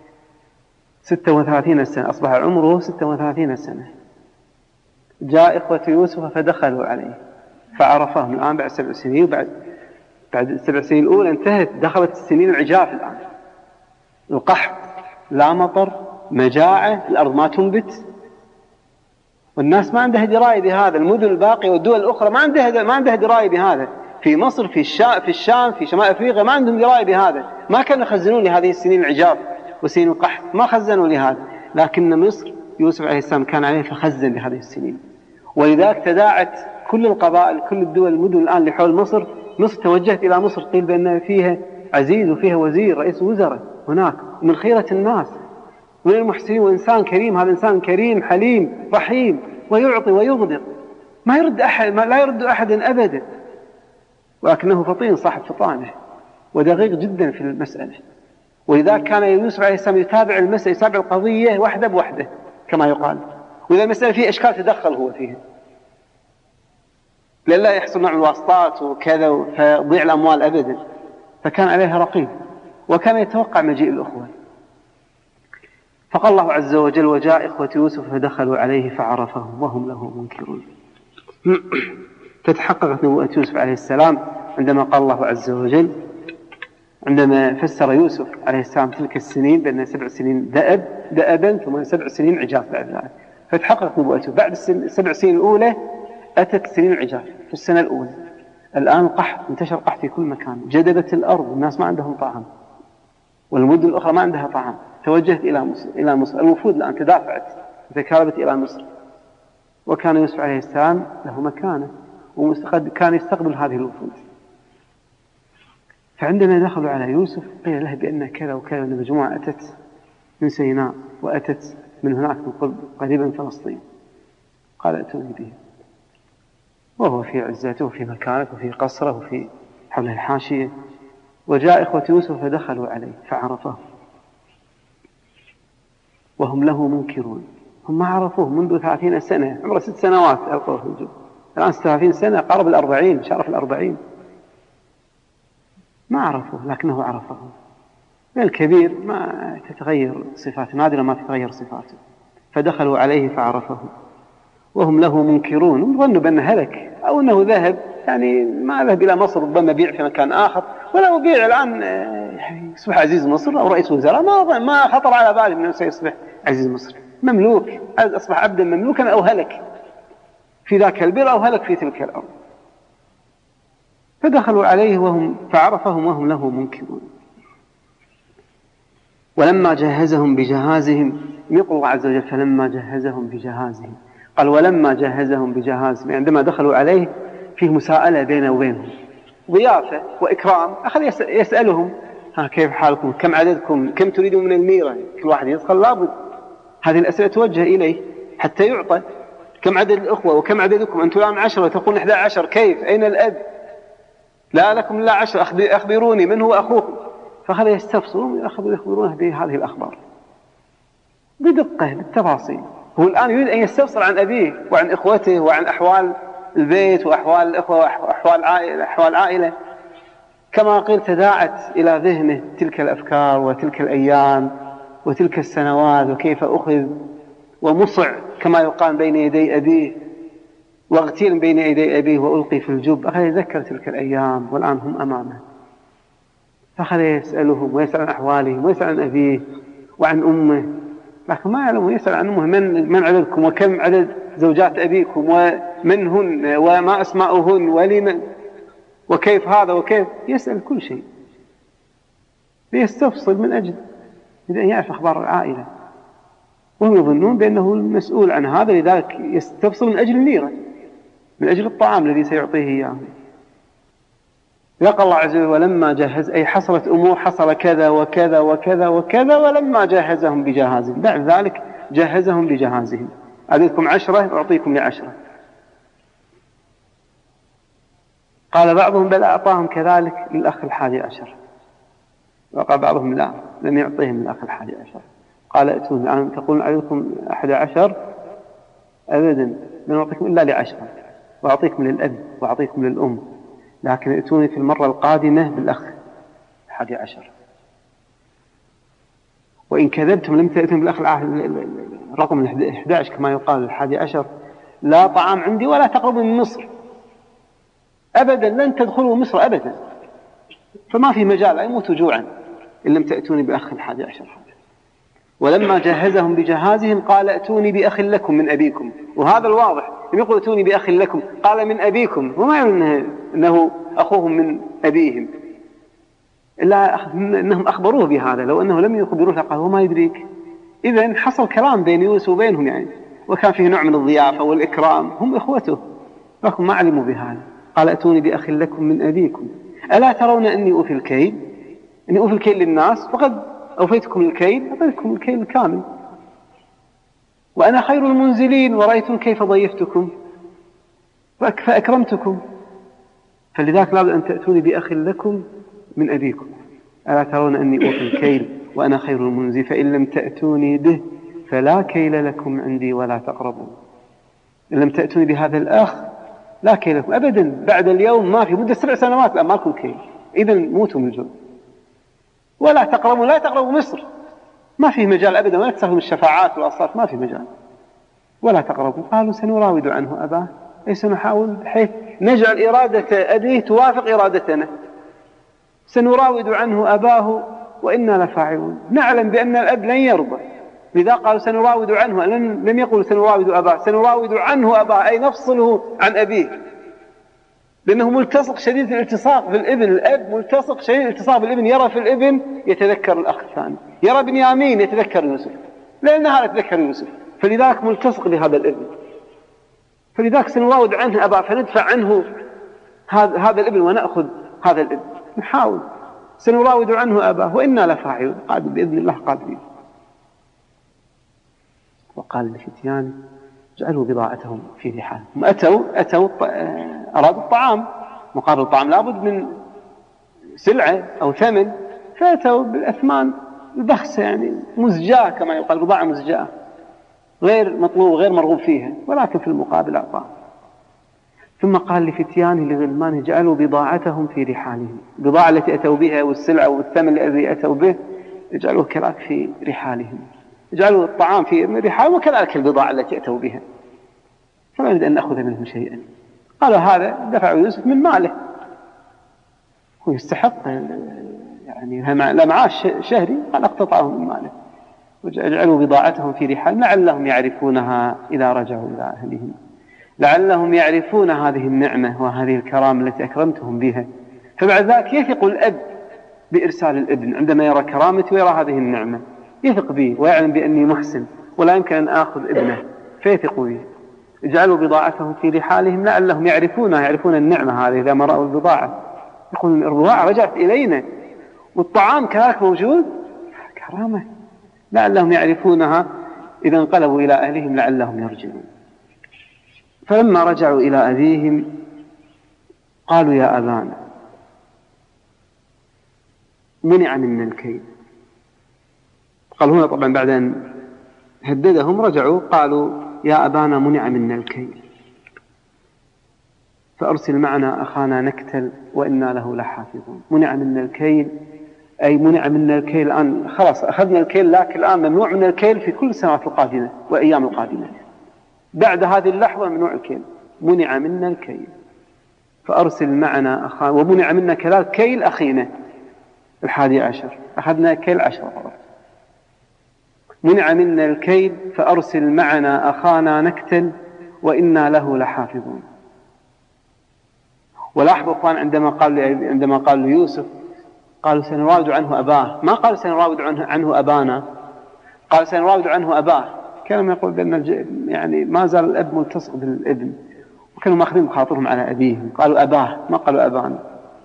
36 سنة، أصبح عمره 36 سنة. جاء إخوة يوسف فدخلوا عليه فعرفهم. الآن بعد 7 سنين، بعد 7 سنين الأولى انتهت، دخلت السنين العجاف الآن، القحط، لا مطر، مجاعة، الأرض ما تنبت، والناس ما عندها دراية بهذا. المدن الباقية والدول الأخرى ما عندها دراية بهذا. في مصر، في الشام، في شمال أفريقيا ما عندهم دراية بهذا. ما كانوا يخزنون لهذه السنين العجاف وسنين القحط، ما خزنوا لهذا. لكن مصر يوسف عليه السلام كان عليه فخزن لهذه السنين، ولذلك تداعت كل القبائل، كل الدول، المدن الآن اللي حول مصر. مصر توجهت إلى مصر، قيل بأن فيها عزيز وفيها وزير رئيس وزراء هناك، ومن خيرة الناس ومن المحسنين، وإنسان كريم. هذا إنسان كريم حليم رحيم ويعطي ويغدق، لا يرد أحدا أبدا، ولكنه فطين صاحب فطانه ودقيق جدا في المسألة. ولذلك كان يوسف عليه السلام يتابع المسألة، يتابع القضية وحده بوحده كما يقال، وإذا المسألة فيها إشكال تدخل هو فيها، لا يحصل نوع الواسطات وكذا فيضيع الأموال أبدا. فكان عليها رقيب وكان يتوقع مجيء الأخوة. فقال الله عز وجل وجاء إخوة يوسف فدخلوا عليه فعرفهم وهم له منكرون. فتحققت نبوءة يوسف عليه السلام عندما قال الله عز وجل، عندما فسر يوسف عليه السلام تلك السنين بأن 7 سنين دأبا ثم 7 سنين عجاف بعد ذلك. فتحققت نبوءته. بعد 7 سنين الأولى أتت سنين العجاف في السنة الأولى. الآن قحط، انتشر قحط في كل مكان، جدبت الأرض، الناس ما عندهم طعام، والمدن الأخرى ما عندها طعام. توجهت إلى مصر. الوفود الآن تدافعت تكالبت إلى مصر، وكان يوسف عليه السلام له مكانه وكان يستقبل هذه الوفود. فعندما دخلوا على يوسف قيل له بأن كذا وكذا، أن مجموعة أتت من سيناء وأتت من هناك من قريبا فلسطين. قال ائتوني به، وهو في عزته وفي مكانته وفي قصره وفي حول الحاشية. وجاء إخوة يوسف فدخلوا عليه فعرفه وهم له منكرون. هم ما عرفوه منذ 30 سنة، عمره 6 سنوات ألقوه في الجب، الآن 30 سنة، قارب 40، شرف 40. ما عرفوه لكنه عرفه. الكبير ما تتغير صفاته، نادرا ما تتغير صفاته. فدخلوا عليه فعرفه وهم له منكرون. ظنوا بأنه هلك أو أنه ذهب، يعني ما ذهب إلى مصر، ربما بيع في مكان آخر، ولا بيع الآن يعني يصبح عزيز مصر أو رئيس وزراء. ما خطر على باله أنه سيصبح عزيز مصر. مملوك، أصبح عبدا مملوكا أو هلك في ذاك البر أو هلك في تلك الأرض. فدخلوا عليه فعرفهم وهم له منكرون. ولما جهزهم بجهازهم، يقول الله عز وجل فلما جهزهم بجهازهم، قال ولما جهزهم بجهازهم، عندما دخلوا عليه فيه مساءلة بينه وبينهم، ضيافة وإكرام. أخذ يسألهم ها كيف حالكم، كم عددكم، كم تريدون من الميرة. كل واحد يدخل لابد هذه الأسئلة توجه إليه حتى يعطى. كم عدد الأخوة وكم عددكم، أنتم الآن 10 وتقول 11، كيف، أين الأب، لا لكم إلا 10، أخبروني من هو أخوكم. فأخذ يستفسرون وأخذوا يخبرونه بهذه الأخبار بدقة بالتفاصيل. هو الآن يريد أن يستفسر عن أبيه وعن إخوته وعن أحوال البيت وأحوال الإخوة وأحوال عائلة. كما قيل تداعت إلى ذهنه تلك الأفكار وتلك الأيام وتلك السنوات، وكيف أخذ ومصع كما يقال بين يدي أبيه، واغتيل بين يدي أبيه وألقي في الجب. أخذ يذكر تلك الأيام والآن هم أمامه، فأخذ يسألهم ويسأل عن أحوالهم ويسأل عن أبيه وعن أمه، لكن ما يعلم. يسأل عن أمه، من عددكم وكم عدد زوجات أبيكم ومن هن وما أسماؤهن ولمن وكيف هذا وكيف، يسأل كل شيء ليستفصل من أجل أن يعرف أخبار العائلة. وهم يظنون بأنه المسؤول عن هذا، لذلك يستفصل من أجل الميرة، من أجل الطعام الذي سيعطيه إياه. يقول الله عز وجل ولما جهز، أي حصلت أمور، حصل كذا وكذا وكذا وكذا، ولما جهزهم بجهازهم، بعد ذلك جهزهم بجهازهم. أعطيكم 10 أعطيكم ل10. قال بعضهم بل أعطاهم كذلك للأخ 11، وقال بعضهم لا لم يعطيهم للأخ 11. قال ائتوني الآن تقولون عليكم 11، أبدا لن أعطيكم إلا ل10، وأعطيكم للأب وأعطيكم للأم، لكن ائتوني في المرة القادمة بالأخ 11. وإن كذبتم لم تأتون بالأخ رقم 11 كما يقال 11، لا طعام عندي ولا تقربوا من مصر أبدا، لن تدخلوا مصر أبدا، فما في مجال يموتوا جوعا إن لم تأتوني بأخ 11. ولما جهزهم بجهازهم قال ائتوني بأخ لكم من أبيكم. وهذا الواضح، لم يقول ائتوني بأخ لكم، قال من أبيكم، وما يعني أنه أخوهم من أبيهم، إلا أنهم أخبروه بهذا. لو أنه لم يخبروه لقال وما يدريك. إذن حصل كلام بين يوسف وبينهم يعني، وكان فيه نوع من الضيافة والإكرام، هم إخوته لكن ما علموا بهذا. قال ائتوني بأخ لكم من أبيكم ألا ترون أني أوفي الكيل، أني أوفي الكيل للناس، فقد أوفيتكم الكيل، أعطيتكم الكيل الكامل، وأنا خير المنزلين، ورأيتم كيف ضيفتكم فأكرمتكم، فلذلك لابد أن تأتوني بأخ لكم من أبيكم ألا ترون أني أوفي الكيل وأنا خير المنزل، فإن لم تأتوني به فلا كيل لكم عندي ولا تقربون. إن لم تأتوني بهذا الأخ لا كيل لكم أبدا، بعد اليوم ما في مدة 7 سنوات لا ما لكم كيل، إذن موتوا من الجوع. ولا تقربوا، لا تقربوا مصر، ما فيه مجال أبدا، ولا تستخدم الشفاعات والأصوات، ما في مجال، ولا تقربوا. قالوا سنراود عنه أباه، أي سنحاول بحيث نجعل إرادة أبيه توافق إرادتنا، سنراود عنه أباه وإنا لفاعلون. نعلم بأن الأب لن يرضى، لذا قالوا سنراود عنه، لم يقولوا سنراود أباه، سنراود عنه أباه أي نفصله عن أبيه، لأنه ملتصق شديد الالتصاق بالابن. الأب ملتصق شديد الالتصاق بالابن، يرى في الابن يتذكر الأخ الثاني، يرى بنيامين يتذكر يوسف، لأن هذا يتذكر يوسف، فلذلك ملتصق بهذا الابن. فلذلك سنراود عنه أباه، فندفع عنه هذا الابن ونأخذ هذا الابن، نحاول سنراود عنه أباه وإنا لفاعلون، قادر بإذن الله قادرين. وقال للفتيان جعلوا بضاعتهم في رحالهم. أتوا أرادوا الطعام، مقابل الطعام لابد من سلعة أو ثمن، فأتوا بالأثمان البخسة يعني مزجاة كما يقال، بضاعة مزجاة غير مطلوب غير مرغوب فيها، ولكن في المقابل أعطاه. ثم قال لفتيانه لغلمانه جعلوا بضاعتهم في رحالهم، البضاعة التي أتوا بها والسلعة والثمن الذي أتوا به اجعلوه كذلك في رحالهم، اجعلوا الطعام في رحالهم وكذلك البضاعة التي أتوا بها، فلا نريد أن نأخذ منهم شيئا. قالوا هذا دفع يوسف من ماله، هو يستحق يعني لا معاش شهري، قال اقتطعه من ماله. اجعلوا بضاعتهم في رحال لعلهم يعرفونها إذا رجعوا إلى أهلهم، لعلهم يعرفون هذه النعمة وهذه الكرامة التي أكرمتهم بها. فبعد ذلك يثق الأب بإرسال الابن عندما يرى كرامتي ويرى هذه النعمة، يثق به ويعلم بأني محسن ولا يمكن أن آخذ ابنه، فيثق به. اجعلوا بضاعتهم في رحالهم لعلهم يعرفون النعمة هذه إذا ما رأوا البضاعة، يقولون البضاعة رجعت إلينا والطعام كذلك موجود، كرامة، لعلهم يعرفونها إذا انقلبوا إلى أهلهم لعلهم يرجعون. فلما رجعوا إلى أبيهم قالوا يا أبانا منع منا الكيل. قالوا هنا طبعا بعد أن هددهم رجعوا قالوا يا أبانا منع منا الكيل فأرسل معنا أخانا نكتل وإنا له لحافظون. منع منا الكيل أي منع منا الكيل الآن، خلاص أخذنا الكيل، لكن الآن ممنوع من الكيل في كل السنوات القادمة وأيام القادمة، بعد هذه اللحظة ممنوع الكيل. منع منا الكيل فأرسل معنا أخانا، ومنع منا كذلك كيل أخينا 11، أخذنا كيل 10 فقط. منع منا الكيل فأرسل معنا أخانا نكتل وإنا له لحافظون. ولاحظوا أخوان عندما قال ليوسف قالوا سنراود عنه أباه، ما قالوا سنراود عنه أبانا، قال سنراود عنه أباه. كانوا يقول بأن يعني ما زال الأب ملتصق بالابن، وكانوا ماخذين بخاطرهم على أبيهم، قالوا أباه ما قالوا أبانا.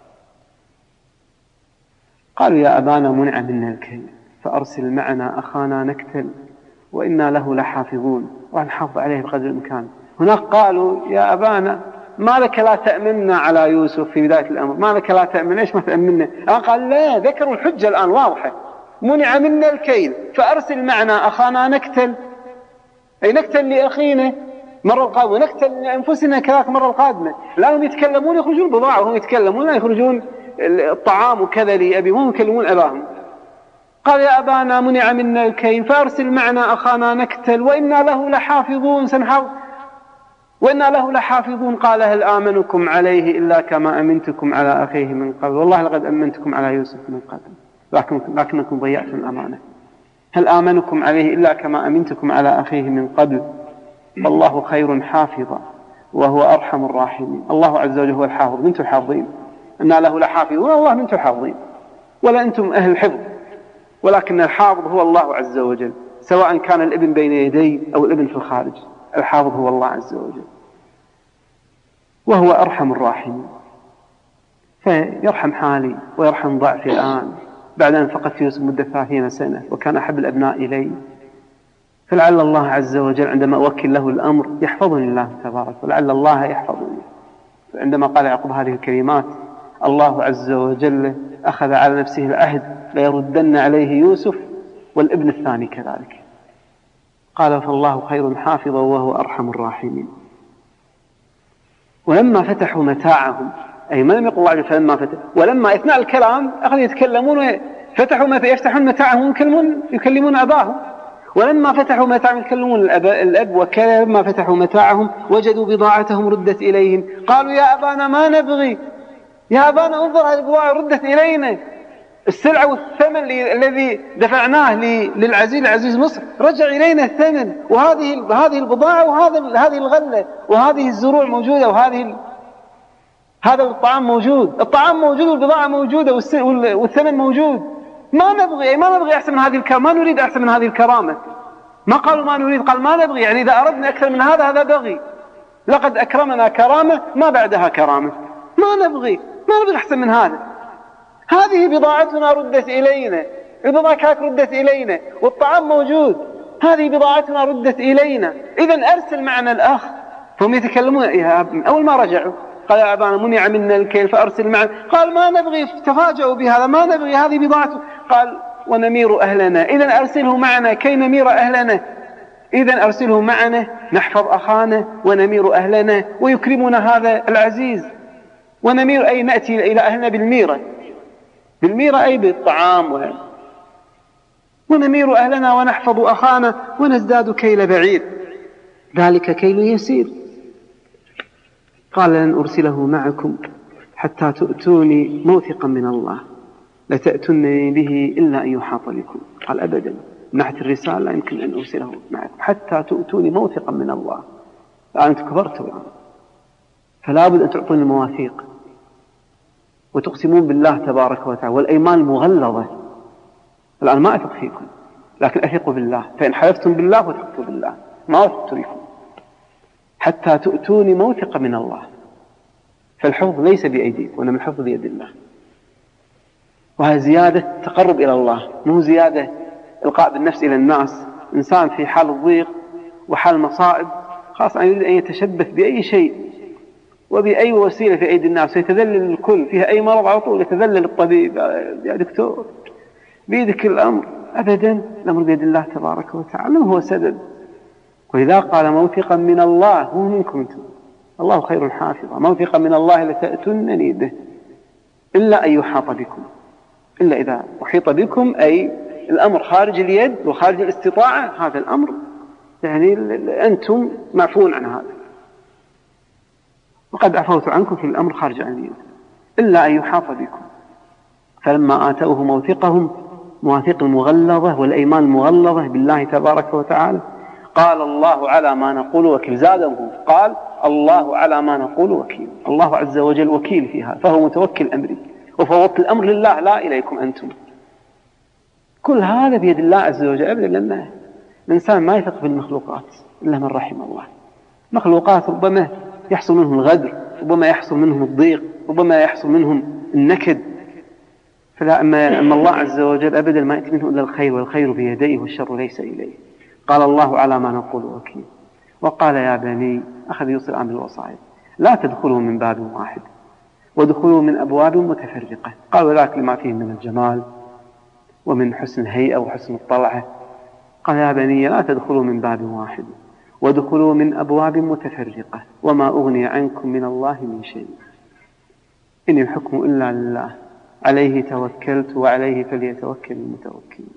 قالوا يا أبانا منع منا الكيل فأرسل معنا أخانا نكتل وإنا له لحافظون، ونحافظ عليه بقدر الإمكان. هناك قالوا يا أبانا ما لك لا تأمننا على يوسف في بداية الأمر، ما لك لا تأمن، إيش ما تأمننا؟ قال لا، ذكروا الحجة الآن واضحة، منع منا الكيل فأرسل معنا أخانا نكتل، أي نكتل لأخينا مرة القادمة ونكتل لأنفسنا كذلك مرة القادمة. لا هم يتكلمون يخرجون بضاعة وهم يتكلمون، لا يخرجون الطعام وكذا لأبي، هم يكلمون أباهم. قال يا أبانا منع منا الكيل فأرسل معنا أخانا نكتل وإنا له لحافظون، وإنا له لحافظون. قال هل آمنكم عليه إلا كما أمنتكم على أخيه من قبل، والله لقد أمنتكم على يوسف من قبل لكنكم ضيعتم الأمانة. هل آمنكم عليه إلا كما أمنتكم على أخيه من قبل والله خير حافظا وهو أرحم الراحمين. الله عز وجل هو الحافظ، من تحافظين؟ إنا له لحافظون، الله من تحافظين، ولا أنتم أهل الحفظ، ولكن الحافظ هو الله عز وجل، سواء كان الابن بين يدي أو الابن في الخارج، الحافظ هو الله عز وجل وهو أرحم الراحمين. فيرحم حالي ويرحم ضعفي الآن بعد أن فقدت يوسف مدة 30 سنة وكان أحب الأبناء إلي، فلعل الله عز وجل عندما أوكل له الأمر يحفظني الله تبارك، ولعل الله يحفظني. عندما قال يعقوب هذه الكلمات الله عز وجل أخذ على نفسه العهد ليردن عليه يوسف والابن الثاني كذلك. قال فالله خير حافظا وهو أرحم الراحمين. ولما فتحوا متاعهم، أي ما لم يقل الله فلما فتح، ولما أثناء الكلام أخذوا يتكلمون فتحوا يفتحون متاعهم يكلمون أباهم. ولما فتحوا متاعهم يكلمون الأب، ولما فتحوا متاعهم وجدوا بضاعتهم ردت إليهم. قالوا يا أبانا ما نبغي، يا أبانا انظر هذه البضاعة ردت إلينا، السلعة والثمن الذي دفعناه للعزيز العزيز مصر رجع إلينا الثمن، وهذه البضاعة وهذه الغلة وهذه الزروع موجودة هذا الطعام موجود، الطعام موجود والبضاعة موجودة والثمن موجود. ما نبغي أحسن من هذه الكرامة، ما نريد أحسن من هذه الكرامة. ما قالوا ما نريد، قال ما نبغي، يعني إذا أردنا أكثر من هذا بغي. لقد أكرمنا كرامة ما بعدها كرامة، ما نبغي أحسن من هذا. هذه بضاعتنا ردت إلينا، البضاعة كانت ردت إلينا والطعام موجود، هذه بضاعتنا ردت إلينا، إذن أرسل معنا الأخ. فهم يتكلمون أول ما رجعوا قال يا أبانا منع منا الكيل فأرسل معنا. قال ما نبغي، تفاجأوا بهذا، ما نبغي، هذه بضاعته. قال ونمير أهلنا، إذن أرسله معنا كي نمير أهلنا، إذن أرسله معنا نحفظ أخانا ونمير أهلنا ويكرمنا هذا العزيز. ونمير أي نأتي إلى أهلنا بالميرة أي بالطعام ونمير أهلنا ونحفظ أخانا ونزداد كيل بعير، ذلك كيل يسير. قال لن أرسله معكم حتى تؤتوني موثقا من الله لتأتونني به إلا أن يحاط بكم. قال أبدا، من ناحية الرسالة لا يمكن أن أرسله معكم حتى تؤتوني موثقا من الله. الآن أنتم كبرتوا الآن، فلا بد أن تعطوني المواثيق وتقسمون بالله تبارك وتعالى، والأيمان المغلظة. الآن ما أثق فيكم، لكن أثق بالله، فإن حلفتم بالله وثقتوا بالله، ما وثقت فيكم حتى تؤتوني موثقا من الله. فالحفظ ليس بأيديكم، وإنما الحفظ بيد الله. وهذا زيادة تقرب إلى الله، مو زيادة إلقاء بالنفس إلى الناس. إنسان في حال الضيق وحال المصائب خاص أن يريد أن يتشبث بأي شيء وبأي وسيلة في أيدي الناس، يتذلل الكل. فيها أي مرض على طول يتذلل الطبيب، يا دكتور بيدك الأمر. أبدا، الأمر بيد الله تبارك وتعالى، هو سبب. وإذا قال موثقا من الله، هو منكم انتم، الله خير حافظا. موثقا من الله لتأتونني به إلا أن يحاط بكم، إلا إذا أحيط بكم أي الأمر خارج اليد وخارج الاستطاعة، هذا الأمر يعني أنتم معفون عن هذا، وقد عفوت عنكم في الأمر خارج عن اليد، إلا أن يحاط بكم. فلما آتوه موثقهم، مواثيق المغلظة والأيمان المغلظة بالله تبارك وتعالى، قال الله على ما نقول وكيل. زادهم قال الله على ما نقول وكيل. الله عز وجل وكيل فيها، فهو متوكل أمري، وفوضت الأمر لله لا إليكم أنتم. كل هذا بيد الله عز وجل. أبدا، لأن الإنسان ما يثق بالمخلوقات إلا من رحم الله. مخلوقات ربما يحصل منهم الغدر، ربما يحصل منهم الضيق، ربما يحصل منهم النكد. فلا أما الله عز وجل أبدا ما يأتي منه إلا الخير، والخير بيديه والشر ليس إليه. قال الله على ما نقول وكيل. وقال يا بني، أخذ يوصي الآن بالوصايا، لا تدخلوا من باب واحد وادخلوا من أبواب متفرقة. قال وذاك لما فيه من الجمال ومن حسن الهيئة وحسن الطلعة. قال يا بني لا تدخلوا من باب واحد وادخلوا من أبواب متفرقة وما أغني عنكم من الله من شيء، إن الحكم إلا لله عليه توكلت وعليه فليتوكل المتوكلون.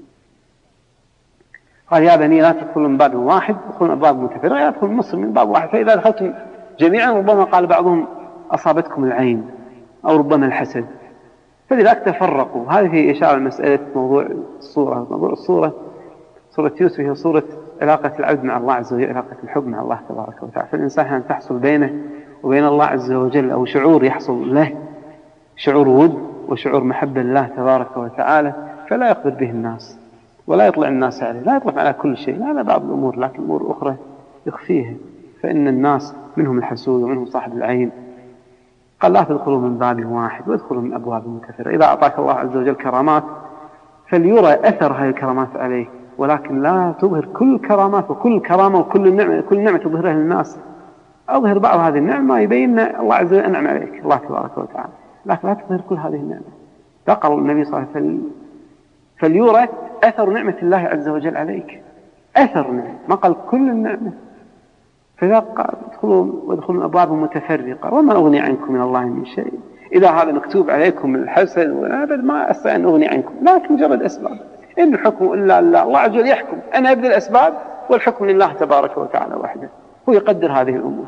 قال يا بني لا تدخلوا من باب واحد ادخلوا من أبواب متفرقة، يدخل مصر من باب واحد. فإذا دخلتم جميعا ربما قال بعضهم أصابتكم العين أو ربما الحسد، فلذلك تفرقوا. هذه إشارة لمسألة موضوع الصورة. موضوع الصورة، صورة يوسف، هي صورة علاقة العبد مع الله عز وجل، علاقة الحب مع الله تبارك وتعالى. فالإنسان أن تحصل بينه وبين الله عز وجل أو شعور يحصل له، شعور ود وشعور محبة لله تبارك وتعالى، فلا يقدر به الناس ولا يطلع الناس عليه، لا يطلع على كل شيء، لا بعض الأمور، لكن أمور أخرى يخفيها. فإن الناس منهم الحسود ومنهم صاحب العين. قال لا تدخلوا من باب واحد وادخلوا من أبواب متفرقة. إذا أعطاك الله عز وجل كرامات فليرى أثر هذه الكرامات عليك، ولكن لا تظهر كل الكرامات وكل كرامة وكل نعمة، كل نعمة تظهرها للناس. أظهر بعض هذه النعمة يبين الله عز وجل أنعم عليك، الله تبارك وتعالى، لكن لا تظهر كل هذه النعمة. فقال النبي صلى الله عليه وسلم فليرى أثر نعمة الله عز وجل عليك، أثر نعمة، ما قال كل النعمة. فإذا قال ادخلوا من أبواب متفرقة وما أغني عنكم من الله من شيء. إذا هذا مكتوب عليكم الحسد والأبد ما أستطيع أن أغني عنكم، لكن مجرد أسباب. إن الحكم إلا لله، الله عز وجل يحكم، أنا أبذل الأسباب والحكم لله تبارك وتعالى وحده، هو يقدر هذه الأمور.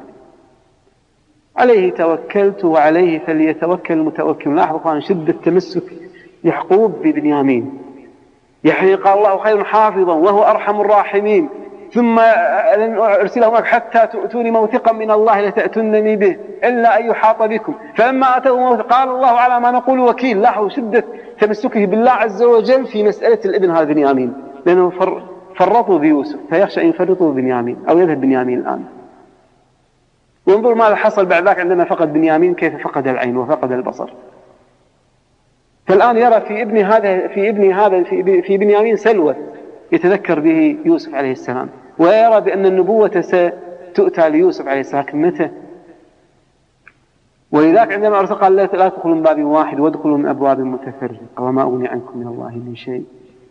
عليه توكلت وعليه فليتوكل المتوكل. لاحظوا عن شدة تمسك يعقوب ببنيامين، يعني قال الله خير حافظا وهو أرحم الراحمين، ثم أرسله معك حتى تؤتوني موثقا من الله لتأتونني به إلا أن يحاط بكم. فلما أتوا موثقا قال الله على ما نقول وكيل. لاحظوا شدة تمسكه بالله عز وجل في مسألة الابن هذا بنيامين، لأنه فرطوا بيوسف فيخشى أن يفرطوا بنيامين أو يذهب بنيامين الآن. وانظر ماذا حصل بعد ذلك عندما فقد بنيامين، كيف فقد العين وفقد البصر. فالآن يرى في بنيامين سلوى يتذكر به يوسف عليه السلام، ويرى بأن النبوة ستؤتى ليوسف عليه السلام، لكن متى؟ ولذلك عندما أرسل قال لا تدخلوا من باب واحد وادخلوا من أبواب متفرقة وما أغني عنكم من الله من شيء،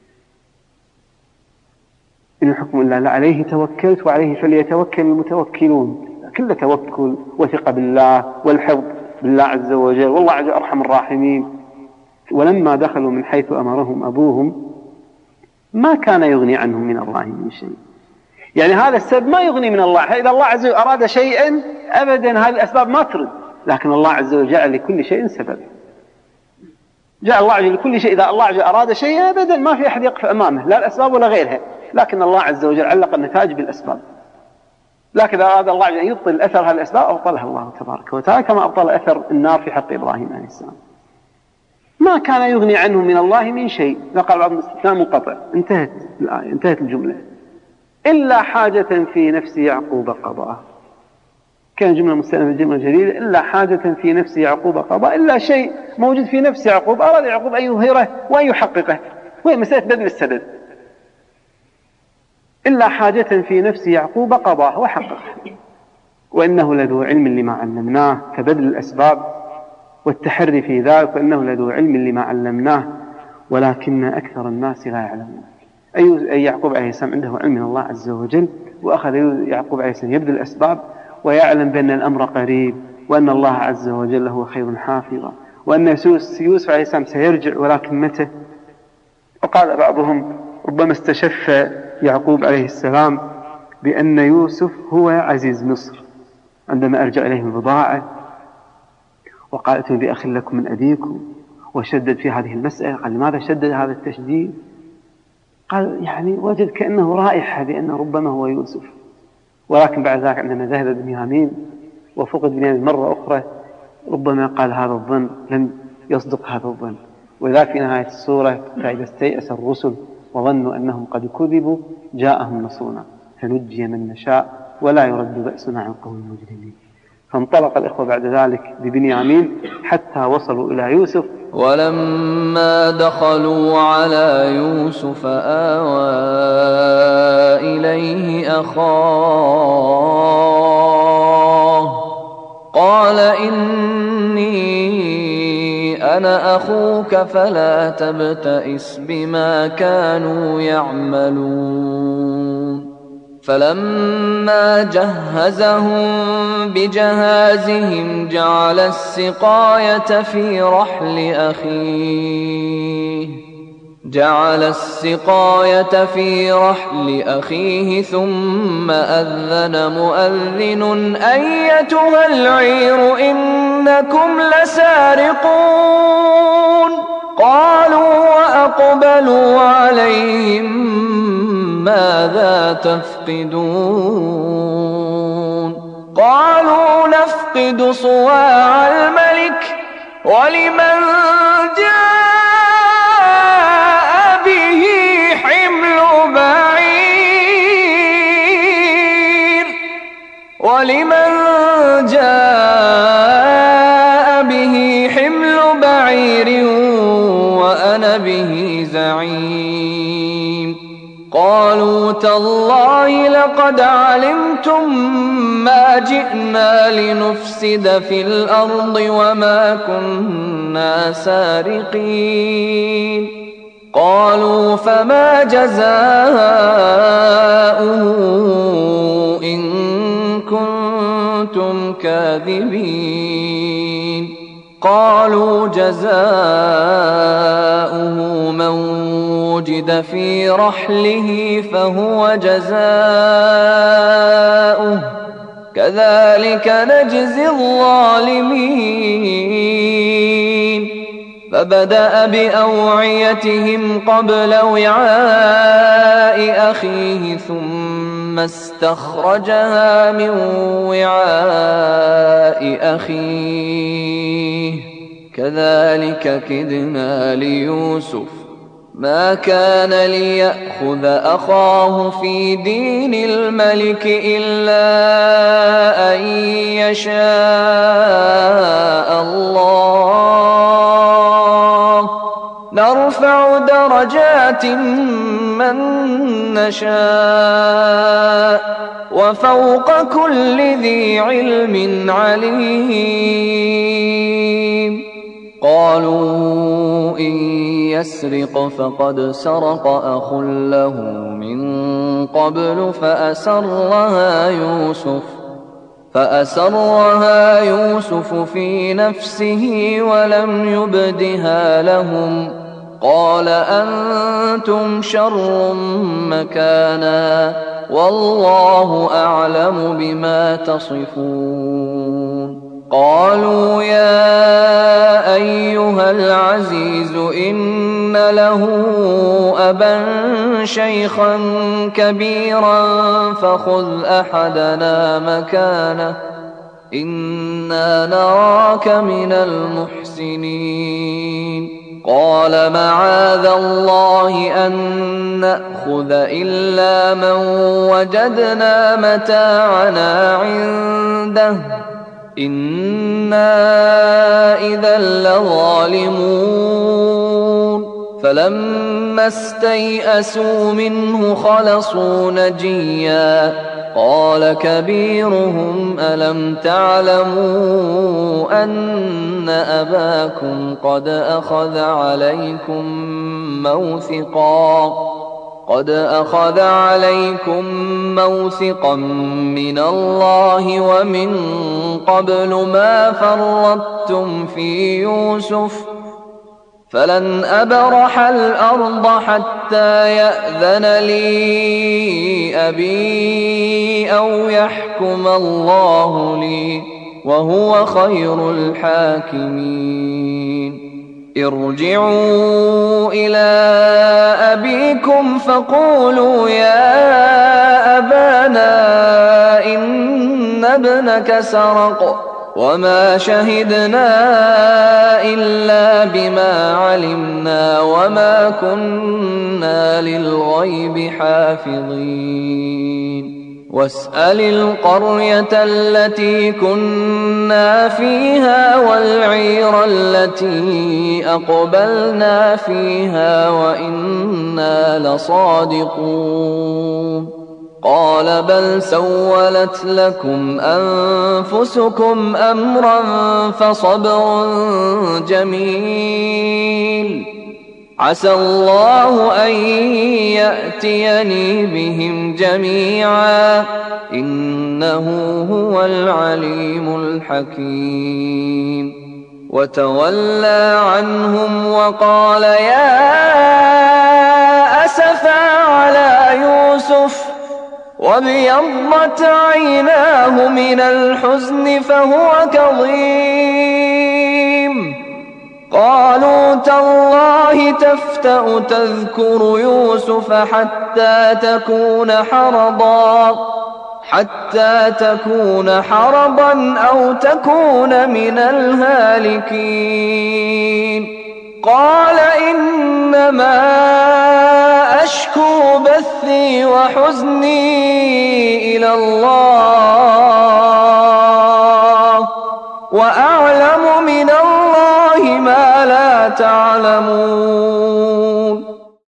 إن الحكم إلا لله عليه توكلت وعليه فليتوكل المتوكلون. كل توكل وثق بالله والحفظ بالله عز وجل، والله عز وجل أرحم الراحمين. ولما دخلوا من حيث أمرهم أبوهم ما كان يغني عنهم من الله من شيء، يعني هذا السبب ما يغني من الله. إذا الله عز وجل أراد شيئا أبدا هذه الأسباب ما ترد، لكن الله عز وجل جعل لكل شيء سبب. جاء الله عز لكل شيء، إذا الله عز أراد شيئا أبدا ما في أحد يقف أمامه، لا الأسباب ولا غيرها، لكن الله عز وجل علق النتائج بالأسباب. لكن إذا أراد الله عز وجل يبطل أثر هذه الأسباب أبطلها الله تبارك وتعالى، كما أبطل أثر النار في حق إبراهيم عليه السلام. ما كان يغني عنه من الله من شيء، نقل بعض الاستثناء منقطع، انتهت الآية، انتهت الجملة. إلا حاجة في نفس يعقوب قضاء، كان جملة مستأنفة الجملة الجديدة، إلا حاجة في نفس يعقوب قضاء، إلا شيء موجود في نفس يعقوب أراد يعقوب أن يظهره وأن يحققه، وهي مسألة بذل السبب. إلا حاجة في نفس يعقوب قضاه وحققه، وإنه لذو علم لما علمناه، كبذل الأسباب والتحري في ذلك، وإنه لذو علم لما علمناه ولكن أكثر الناس لا يعلمون. أي يعقوب عليه السلام عنده علم من الله عز وجل، وأخذ يعقوب عليه السلام يبذل الأسباب ويعلم بأن الأمر قريب، وأن الله عز وجل هو خير حافظا، وأن يوسف عليه السلام سيرجع، ولكن متى؟ وقال بعضهم ربما استشف يعقوب عليه السلام بأن يوسف هو عزيز مصر عندما أرجع إليه البضاعة، وقال ائتوني بأخ لكم من أبيكم، وشدد في هذه المسألة. قال لماذا شدد هذا التشديد؟ قال يعني وجد كأنه رائحة بأنه ربما هو يوسف، ولكن بعد ذلك عندما ذهب بنيامين وفقد بنيامين مرة أخرى ربما قال هذا الظن لم يصدق هذا الظن. وذلك في نهاية السورة فإذا استيأس الرسل وظنوا أنهم قد كذبوا جاءهم نصرنا فنجي من نشاء ولا يرد بأسنا عن قوم المجرمين. فانطلق الإخوة بعد ذلك ببنيامين حتى وصلوا إلى يوسف. ولما دخلوا على يوسف آوى إليه أخاه قال إني أنا أخوك فلا تبتئس بما كانوا يعملون. فلما جهزهم بجهازهم جعل السقاية في رحل أخيه ثم أذن مؤذن أيتها العير إنكم لسارقون. قالوا وأقبلوا عليهم ماذا تفقدون؟ قالوا نفقد صواع الملك ولمن جاء به حمل بعير وأنا به زعيم. قالوا تالله لقد علمتم ما جئنا لنفسد في الأرض وما كنا سارقين. قالوا فما جزاؤه إن كنتم كاذبين؟ قالوا جزاؤه من وجد في رحله فهو جزاؤه كذلك نجزي الظالمين. فبدأ بأوعيتهم قبل وعاء أخيه ثم استخرجها من وعاء أخيه كذلك كدنا ليوسف ما كان ليأخذ أخاه في دين الملك إلا أن يشاء الله نرفع درجات من نشاء وفوق كل ذي علم عليم. قالوا إن يسرق فقد سرق أخ له من قبل فأسرها يوسف في نفسه ولم يبدها لهم. قال أنتم شر مكانا والله أعلم بما تصفون. قالوا يا أيها العزيز إن له أبا شيخا كبيرا فخذ أحدنا مكانه إنا نراك من المحسنين قال معاذ الله أن نأخذ إلا من وجدنا متاعنا عنده إنا إذا لظالمون فلما استيئسوا منه خلصوا نجيا قال كبيرهم ألم تعلموا أن أباكم قد أخذ عليكم موثقا من الله ومن قبل ما فرطتم في يوسف فلن أبرح الأرض حتى يأذن لي أبي أو يحكم الله لي وهو خير الحاكمين ارجعوا إلى أبيكم فقولوا يا أبانا إن ابنك سرق وما شهدنا إلا بما علمنا وما كنا للغيب حافظين واسأل القرية التي كنا فيها والعير التي أقبلنا فيها وإنا لصادقون قال بل سولت لكم أنفسكم أمرا فصبر جميل عسى الله أن يأتيني بهم جميعا إنه هو العليم الحكيم وتولى عنهم وقال يا أسفا على يوسف وابيضت عيناه من الحزن فهو كظيم قالوا تالله تفتأ تذكر يوسف حتى تكون حرضا أو تكون من الهالكين قال إنما أشكو بثي وحزني إلى الله